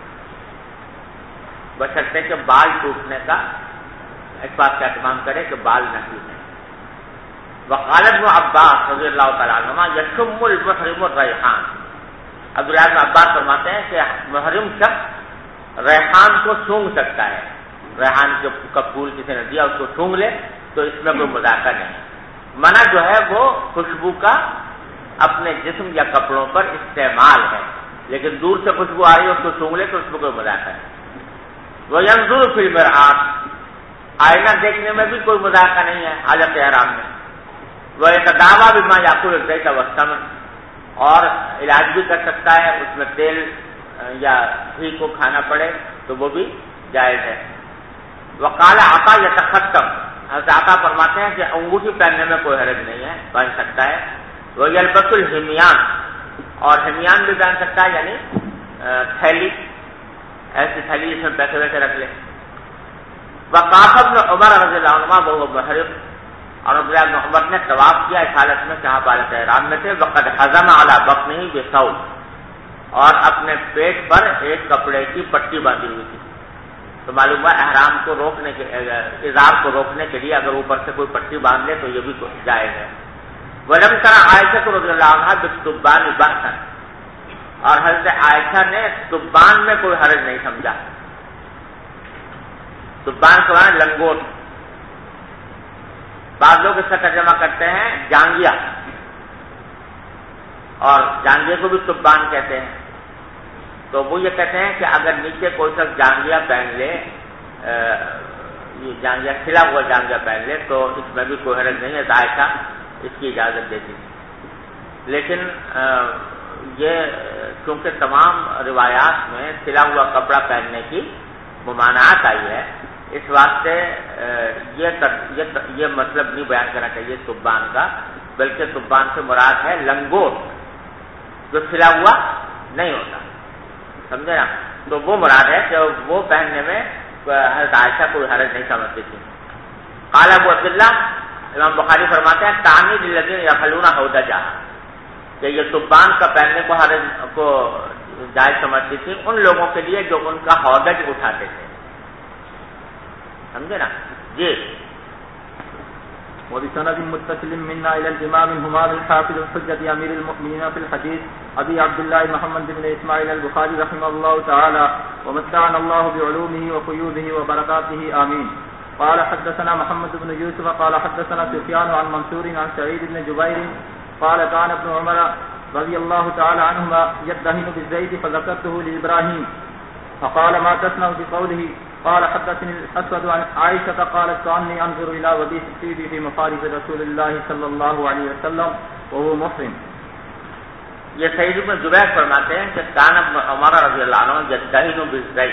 بشرطے کہ بال ٹوٹنے کا اس بات کا اہتمام کرے کہ بال نہ ٹوٹیں۔ وقال ابن عباس رضی اللہ تعالیٰ عنہما یشم المحرم الریحان، عبداللہ بن عباس فرماتے ہیں کہ محرم شخص ریحان کو سونگھ سکتا ہے، ریحان کا پھول کسی نے دیا اس کو سونگھ لے تو اس میں کوئی مذاکرہ نہیں، منع جو ہے وہ خوشبو کا اپنے جسم یا کپڑوں پر استعمال ہے، لیکن دور سے خوشبو آ رہی ہے اس کو سونگھ لے تو اس میں کوئی مذاکرہ نہیں۔ وَيَنْظُرُ فِي الْمِرْآةِ، آئینہ دیکھنے میں بھی کوئی مذاکرہ نہیں ہے حالت احرام میں۔ وَيَتَدَاوَى بِمَا يَأْكُلُ الزَّيْتَ وَالسَّمْنَ، اور علاج بھی کر سکتا ہے، اس میں تیل یا گھی کو کھانا پڑے تو وہ بھی جائز ہے۔ وقال عطا يتختم، حضرت عطا فرماتے ہیں کہ انگوٹھی پہننے میں کوئی حرج نہیں ہے، پہن سکتا ہے۔ وَيَلْبَسُ الْهِمْيَانَ، اور ہمیان بھی پہن سکتا ہے، یعنی تھیلی، ایسی تھیلی جس میں پیسے ویسے رکھ لے۔ وقاف ابن عمر رضی اللہ عنہما وهو محرم، اور عبداللہ بن عمر نے طواف کیا اس حالت میں کہ آپ حالت احرام میں تھے۔ وقد حزم علی بطنہ بثوب، اور اپنے پیٹ پر ایک کپڑے کی پٹی باندھی ہوئی تھی، تو معلوم ہے احرام کو روکنے کے، اظہار کو روکنے کے لیے اگر اوپر سے کوئی پٹی باندھ لے تو یہ بھی جائز ہے۔ ولم تر عائشہ رضی اللہ عنہا بالتبان بأسا، اور حضرت عائشہ نے تبان میں کوئی حرج نہیں سمجھا۔ تبان کے معنی لنگوٹ، بعض لوگ اس کا ترجمہ کرتے ہیں جانگیا، اور جانگے کو بھی تبان کہتے ہیں، تو وہ یہ کہتے ہیں کہ اگر نیچے کوئی شخص جانگیا پہن لے، یہ جانگیا کھلا ہوا جانگیا پہن لے تو اس میں بھی کوئی حرج نہیں ہے، عائشہ اس کی اجازت دیتی ہے۔ لیکن یہ چونکہ تمام روایات میں سلا ہوا کپڑا پہننے کی ممانعت آئی ہے، اس واسطے یہ مطلب نہیں بیان کرنا چاہیے تبان کا، بلکہ تبان سے مراد ہے لنگوٹ جو سلا ہوا نہیں ہوتا، سمجھے نا؟ تو وہ مراد ہے کہ وہ پہننے میں حضرت عائشہ کوئی حرج نہیں سمجھتی تھی۔ قال ابو عبداللہ، امام بخاری فرماتے ہیں تعمید الذین یفعلون حودجہ، کہ یہ تبان کا پہننے کو حرج کو جائز سمجھتی تھی ان لوگوں کے لیے جو ان کا ہودج اٹھاتے تھے، سمجھے نا؟ جی۔ وبسند متصل منا الى الامام الهمام الحافظ الحجة امير المؤمنين في الحديث ابي عبد الله محمد بن اسماعيل البخاري رحمه الله تعالى ومتعنا الله بعلومه وفيوضه وبركاته امين. قال حدثنا محمد بن يوسف قال حدثنا سفيان عن منصور عن سعيد بن جبير قال كان ابن عمر رضي الله تعالى عنهما يدهن بالزيت فذكرته لابراهيم فقال ما تصنع بقوله قال حدثني الاسود عن عائشة قالت كأني انظر الى وبيس الطيب في مفارق رسول الله صلى الله عليه وسلم وهو محرم. یہ سعید بن جبیر فرماتے ہیں کہ کان ابن عمر رضی اللہ عنہ یدہن بالزیت،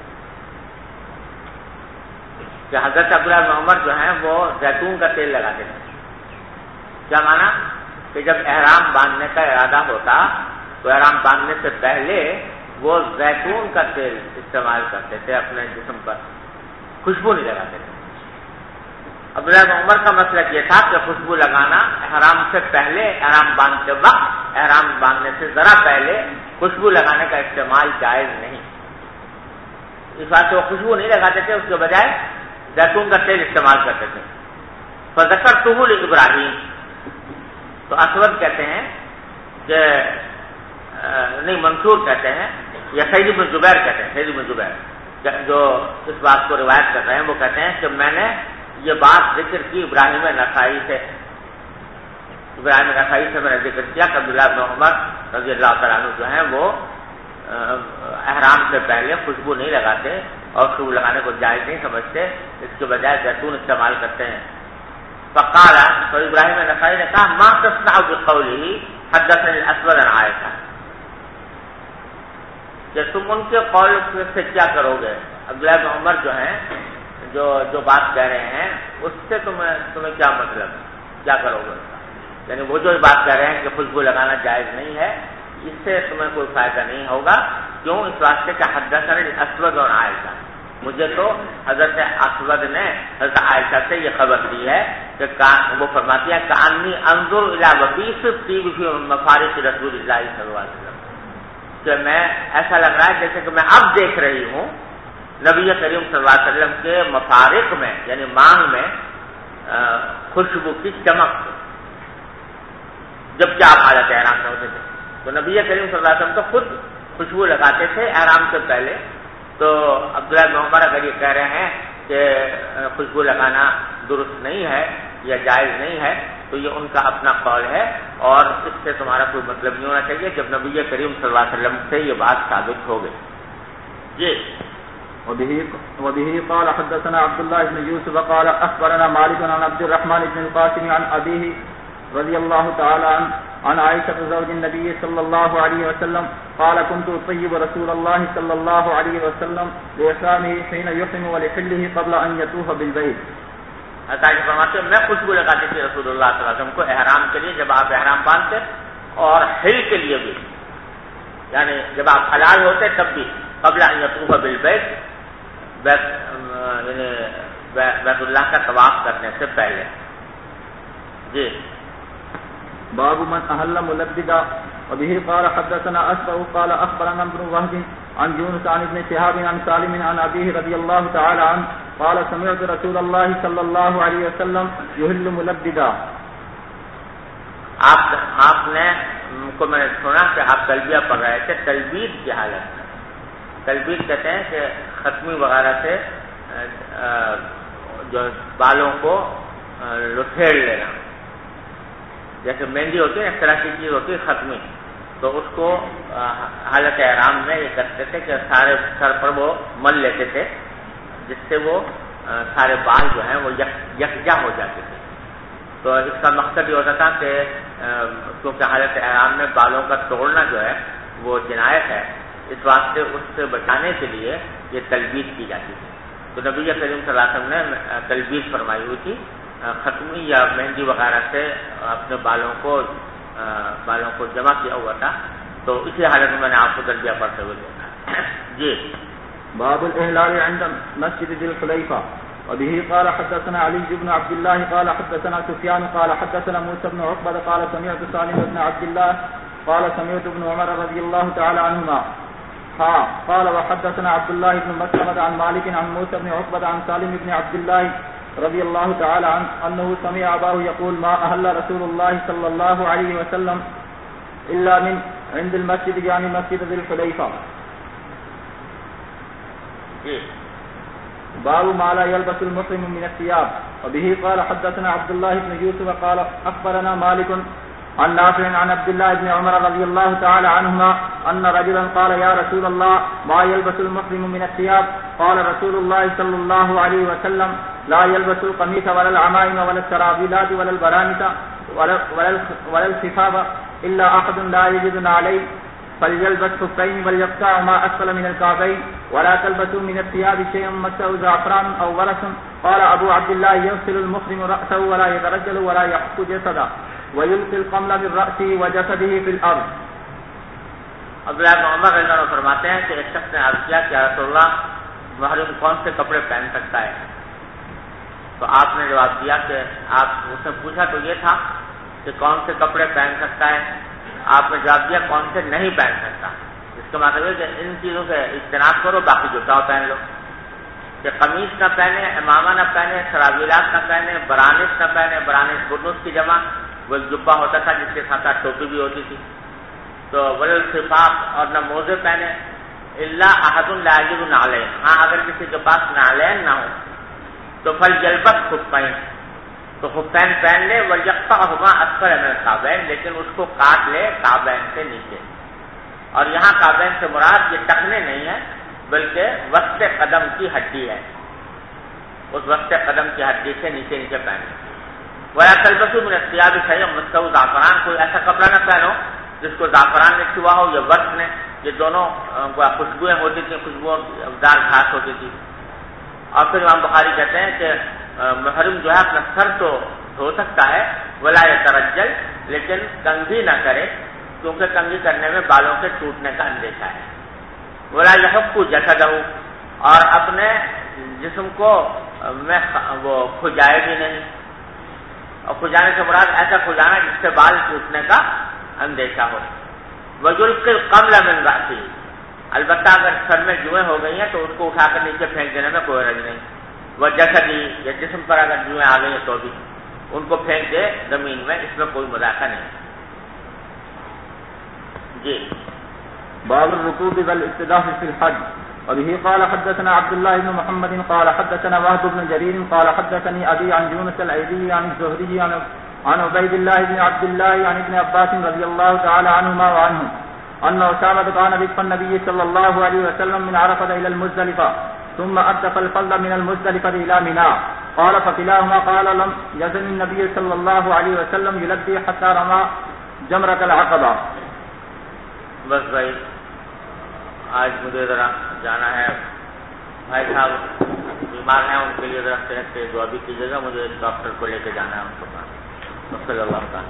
کہ حضرت عبداللہ بن عمر جو ہیں وہ زیتون کا تیل لگاتے تھے۔ کیا معنی؟ کہ جب احرام باندھنے کا ارادہ ہوتا تو احرام باندھنے سے پہلے وہ زیتون کا تیل استعمال کرتے تھے اپنے جسم پر، خوشبو نہیں لگاتے تھے۔ عبداللہ بن عمر کا مسلک یہ تھا کہ خوشبو لگانا احرام سے پہلے، احرام باندھتے وقت، احرام باندھنے سے ذرا پہلے خوشبو لگانے کا استعمال جائز نہیں، اس بات سے وہ خوشبو نہیں لگاتے تھے، اس کے بجائے زیتون کا تیل استعمال کرتے تھے۔ فذکرتہ لابراہیم، تو اسود کہتے ہیں کہ نہیں، منصور کہتے ہیں یا سعید بن جبیر کہتے ہیں، سعید بن جبیر جو اس بات کو روایت کر رہے ہیں وہ کہتے ہیں کہ میں نے یہ بات ذکر کی ابراہیم نخعی سے، ابراہیم نخعی سے میں نے ذکر کیا کہ عبداللہ بن عمر رضی اللہ تعالیٰ عنہ جو ہیں وہ احرام سے پہلے خوشبو نہیں لگاتے اور خوشبو لگانے کو جائز نہیں سمجھتے، اس کے بجائے زیتون استعمال کرتے ہیں۔ فقال، تو ابراہیم نخعی نے کہا ما تصنع بقوله حدثني الاسود عن عائشہ، کہ تم ان کے قول سے کیا کرو گے؟ عبداللہ بن عمر جو ہیں جو بات کہہ رہے ہیں اس سے تمہیں کیا مطلب، کیا کرو گے؟ یعنی وہ جو بات کہہ رہے ہیں کہ خوشبو لگانا جائز نہیں ہے، اس سے تمہیں کوئی فائدہ نہیں ہوگا، کیوں؟ اس واسطے کہ حدثني الاسود اور عائشہ، مجھے تو حضرت اسود نے حضرت عائشہ سے یہ خبر دی ہے کہ وہ فرماتی ہے کأنی انظر الی وبیس الطیب فی مفارق رسول اللہ صلی اللہ علیہ وسلم، کہ میں ایسا لگ رہا ہے جیسے کہ میں اب دیکھ رہی ہوں نبی کریم صلی اللہ علیہ وسلم کے مفارق میں، یعنی مانگ میں خوشبو کی چمک، جبکہ آپ حالت احرام میں ہوتے تھے تو نبی کریم صلی اللہ علیہ وسلم تو خود خوشبو لگاتے تھے احرام سے پہلے۔ تو عبداللہ بن عمر اگر یہ کہہ رہے ہیں کہ خوشبو لگانا درست نہیں ہے یا جائز نہیں ہے تو یہ ان کا اپنا قول ہے، اور اس سے تمہارا کوئی مطلب نہیں ہونا چاہیے جب نبی کریم صلی اللہ علیہ وسلم سے یہ بات ثابت ہو گئی۔ جی۔ وبه قال حدثنا عبد الله بن يوسف قال اخبرنا مالك عن عبد الرحمن بن القاسم عن ابيه رضي الله تعالى عن عائشة زوج النبي صلى الله عليه وسلم قال كنت اطيب رسول الله صلى الله عليه وسلم لإحرامه حين يحرم ولحله قبل ان يطوف بالبيت۔ عائشہ فرماتے ہیں میں خوشبو لگاتی تھی رسول اللہ صلی اللہ علیہ وسلم کو احرام کے لیے جب آپ احرام باندھتے، اور حل کے لیے بھی، یعنی جب آپ حلال ہوتے تب بھی، قبل ان يطوف بالبيت، بیت اللہ کا طواف کرنے سے پہلے۔ جی۔ باب من احل ملبدا، وبه قال حدثنا اسبع قال اخبرنا ابن وهب عن يونس عن ابن شهاب عن سالم عن ابيه رضي الله تعالى عنه قال سمعت رسول الله صلى الله عليه وسلم يحل ملبدا۔ آپ نے کو میں نے سنا کہ آپ تلبیہ پڑھ رہے تھے تلبید کی حالت میں۔ تلبید کہتے ہیں کہ ختمی وغیرہ سے جو بالوں کو لٹھیڑ لینا، جیسے مہندی ہوتی ہے اس طرح کی چیز ہوتی ہے ختمی، تو اس کو حالت احرام میں یہ کرتے تھے کہ سارے سر پر وہ مل لیتے تھے جس سے وہ سارے بال جو ہیں وہ یکجا ہو جاتے تھے۔ تو اس کا مقصد یہ ہوتا تھا کہ کیونکہ حالت احرام میں بالوں کا توڑنا جو ہے وہ جنایت ہے، اس واسطے اس سے بچانے کے لیے یہ تلبیس کی جاتی تھی. تو نبی کریم صلی اللہ علیہ وسلم نے تلبیس فرمائی ہوئی تھی, ختمی یا مہندی وغیرہ سے اپنے بالوں کو جمع کیا ہوا تھا. تو اسی حالت میں نے آپ کو تلبیہ پڑھتے ہوئے دیکھا. جی. باب الإهلال عند مسجد ذي الحليفة. وبه قال حدثنا علي بن عبد الله قال حدثنا سفيان قال حدثنا موسى بن عقبة قال سمعت سالم بن عبد الله قال سمعت ابن عمر رضي الله تعالى عنهما قال وحدثنا عبد الله بن مسلمة عن مالك عن موسى بن عقبة عن سالم بن عبد الله رضي الله تعالى عنه أنه سمع أباه يقول ما أهل رسول الله صلى الله عليه وسلم إلا من عند المسجد يعني مسجد ذي الحليفة. باب ما لا يلبس المحرم من الثياب. وبه قال حدثنا عبد الله بن يوسف قال أخبرنا مالك عن نافع عن عبد الله بن عمر رضي الله تعالى عنهما أن رجلا قال يا رسول الله ما يلبس المحرم من الثياب؟ قال رسول الله صلى الله عليه وسلم لا يلبس القميص ولا العمائم ولا السراويلات ولا البرانس ولا الخفاف إلا أحد لا يجد عليه فليلبس خفين وليقطع ما أسفل من الكعبين ولا تلبسوا من الثياب شيئا مسه زعفران أو ورس. قال أبو عبد الله يغسل المحرم رأسه ولا يترجل ولا يحك جسده ويلقي القمل من رأسه وجسده في الأرض. عبداللہ بن عمر رضی اللہ عنہ فرماتے ہیں کہ ایک شخص نے عرض کیا کہ یا رسول اللہ محرم کون سے کپڑے پہن سکتا ہے؟ تو آپ نے جواب دیا کہ آپ اس نے پوچھا تو یہ تھا کہ کون سے کپڑے پہن سکتا ہے, آپ نے جواب دیا کون سے نہیں پہن سکتا. اس کا مطلب ہے کہ ان چیزوں سے اجتناب کرو, باقی جو چاہو پہن لو. کہ قمیص نہ پہنے, امامہ نہ پہنے, سراویلات نہ پہنے, برانس نہ پہنے. برانس برنس کی جمع وہ جبہ ہوتا تھا جس کے ساتھ ٹوپی بھی ہوتی تھی. تو ولل خفاف اور نہ موزے پہنے. الا احد لا یجد نعلین, ہاں اگر کسی کے پاس نعلین نہ ہو تو فلیلبس خفین, تو خفین پہن لے. ولیقطعہما اسفل من الکعبین, لیکن اس کو کاٹ لے کعبین سے نیچے. اور یہاں کعبین سے مراد یہ ٹخنے نہیں ہے بلکہ وسط قدم کی ہڈی ہے. اس وسط قدم کی ہڈی سے نیچے نیچے پہنے. ولا تلبسوا من الثياب شيئا مسه زعفران, کوئی ایسا کپڑا نہ پہنو جس کو زعفران نے چھوا ہو یا ورس نے. یہ دونوں خوشبوئیں ہوتی تھیں, خوشبوؤں دار گھاس ہوتی تھی. اور پھر امام بخاری کہتے ہیں کہ محرم جو ہے اپنا سر تو دھو سکتا ہے, ولا یترجل, لیکن کنگھی نہ کرے کیونکہ کنگھی کرنے میں بالوں کے ٹوٹنے کا اندیشہ ہے. ولا یحک جسدہ, اور اپنے جسم کو میں وہ کھجائے بھی نہیں. اور کھجانے سے مراد ایسا کھجانا جس سے بال ٹوٹنے کا اندیشہ ہو. ویلقی القمل من رأسہ, البتہ اگر سر میں جوئیں ہو گئی ہیں تو اس کو اٹھا کر نیچے پھینک دینے میں کوئی حرج نہیں. وہ جسدی, یا جسم پر اگر جوئیں آ گئی ہیں تو بھی ان کو پھینک دے زمین میں, اس میں کوئی مذاکرہ نہیں. جی. باب الركوب والاستداف في الحج. وبه قال حدثنا عبد الله بن محمد قال حدثنا وهب بن جرير قال حدثني أبي عن يونس الأيلي عن الزهري عن عبيد الله بن عبد الله عن ابن عباس رضي الله تعالى عنهما وعنهم أن أسامة كان ذكر النبي صلى الله عليه وسلم من عرفة إلى المزدلفة ثم أردف الفضل من المزدلفة إلى منى. قال فكلاهما قال لم يزل النبي صلى الله عليه وسلم يلبي حتى رمى جمرة العقبة. بس بھائی آج مجھے ذرا جانا ہے, بھائی صاحب بیمار ہیں, ان کے لیے ذرا صحت سے دعا بھی کیجیے گا. مجھے ڈاکٹر کو لے کے جانا ہے ان کے پاس. صلی اللہ تعالیٰ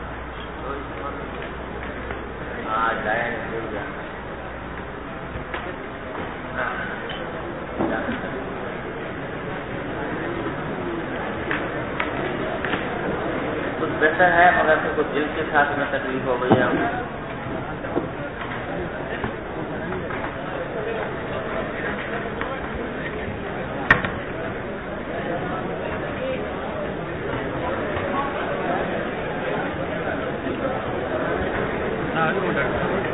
آج جائیں کچھ بہتر ہے, مگر پھر کچھ دل کے ساتھ میں تکلیف ہو گئی ہے. ڈاکٹر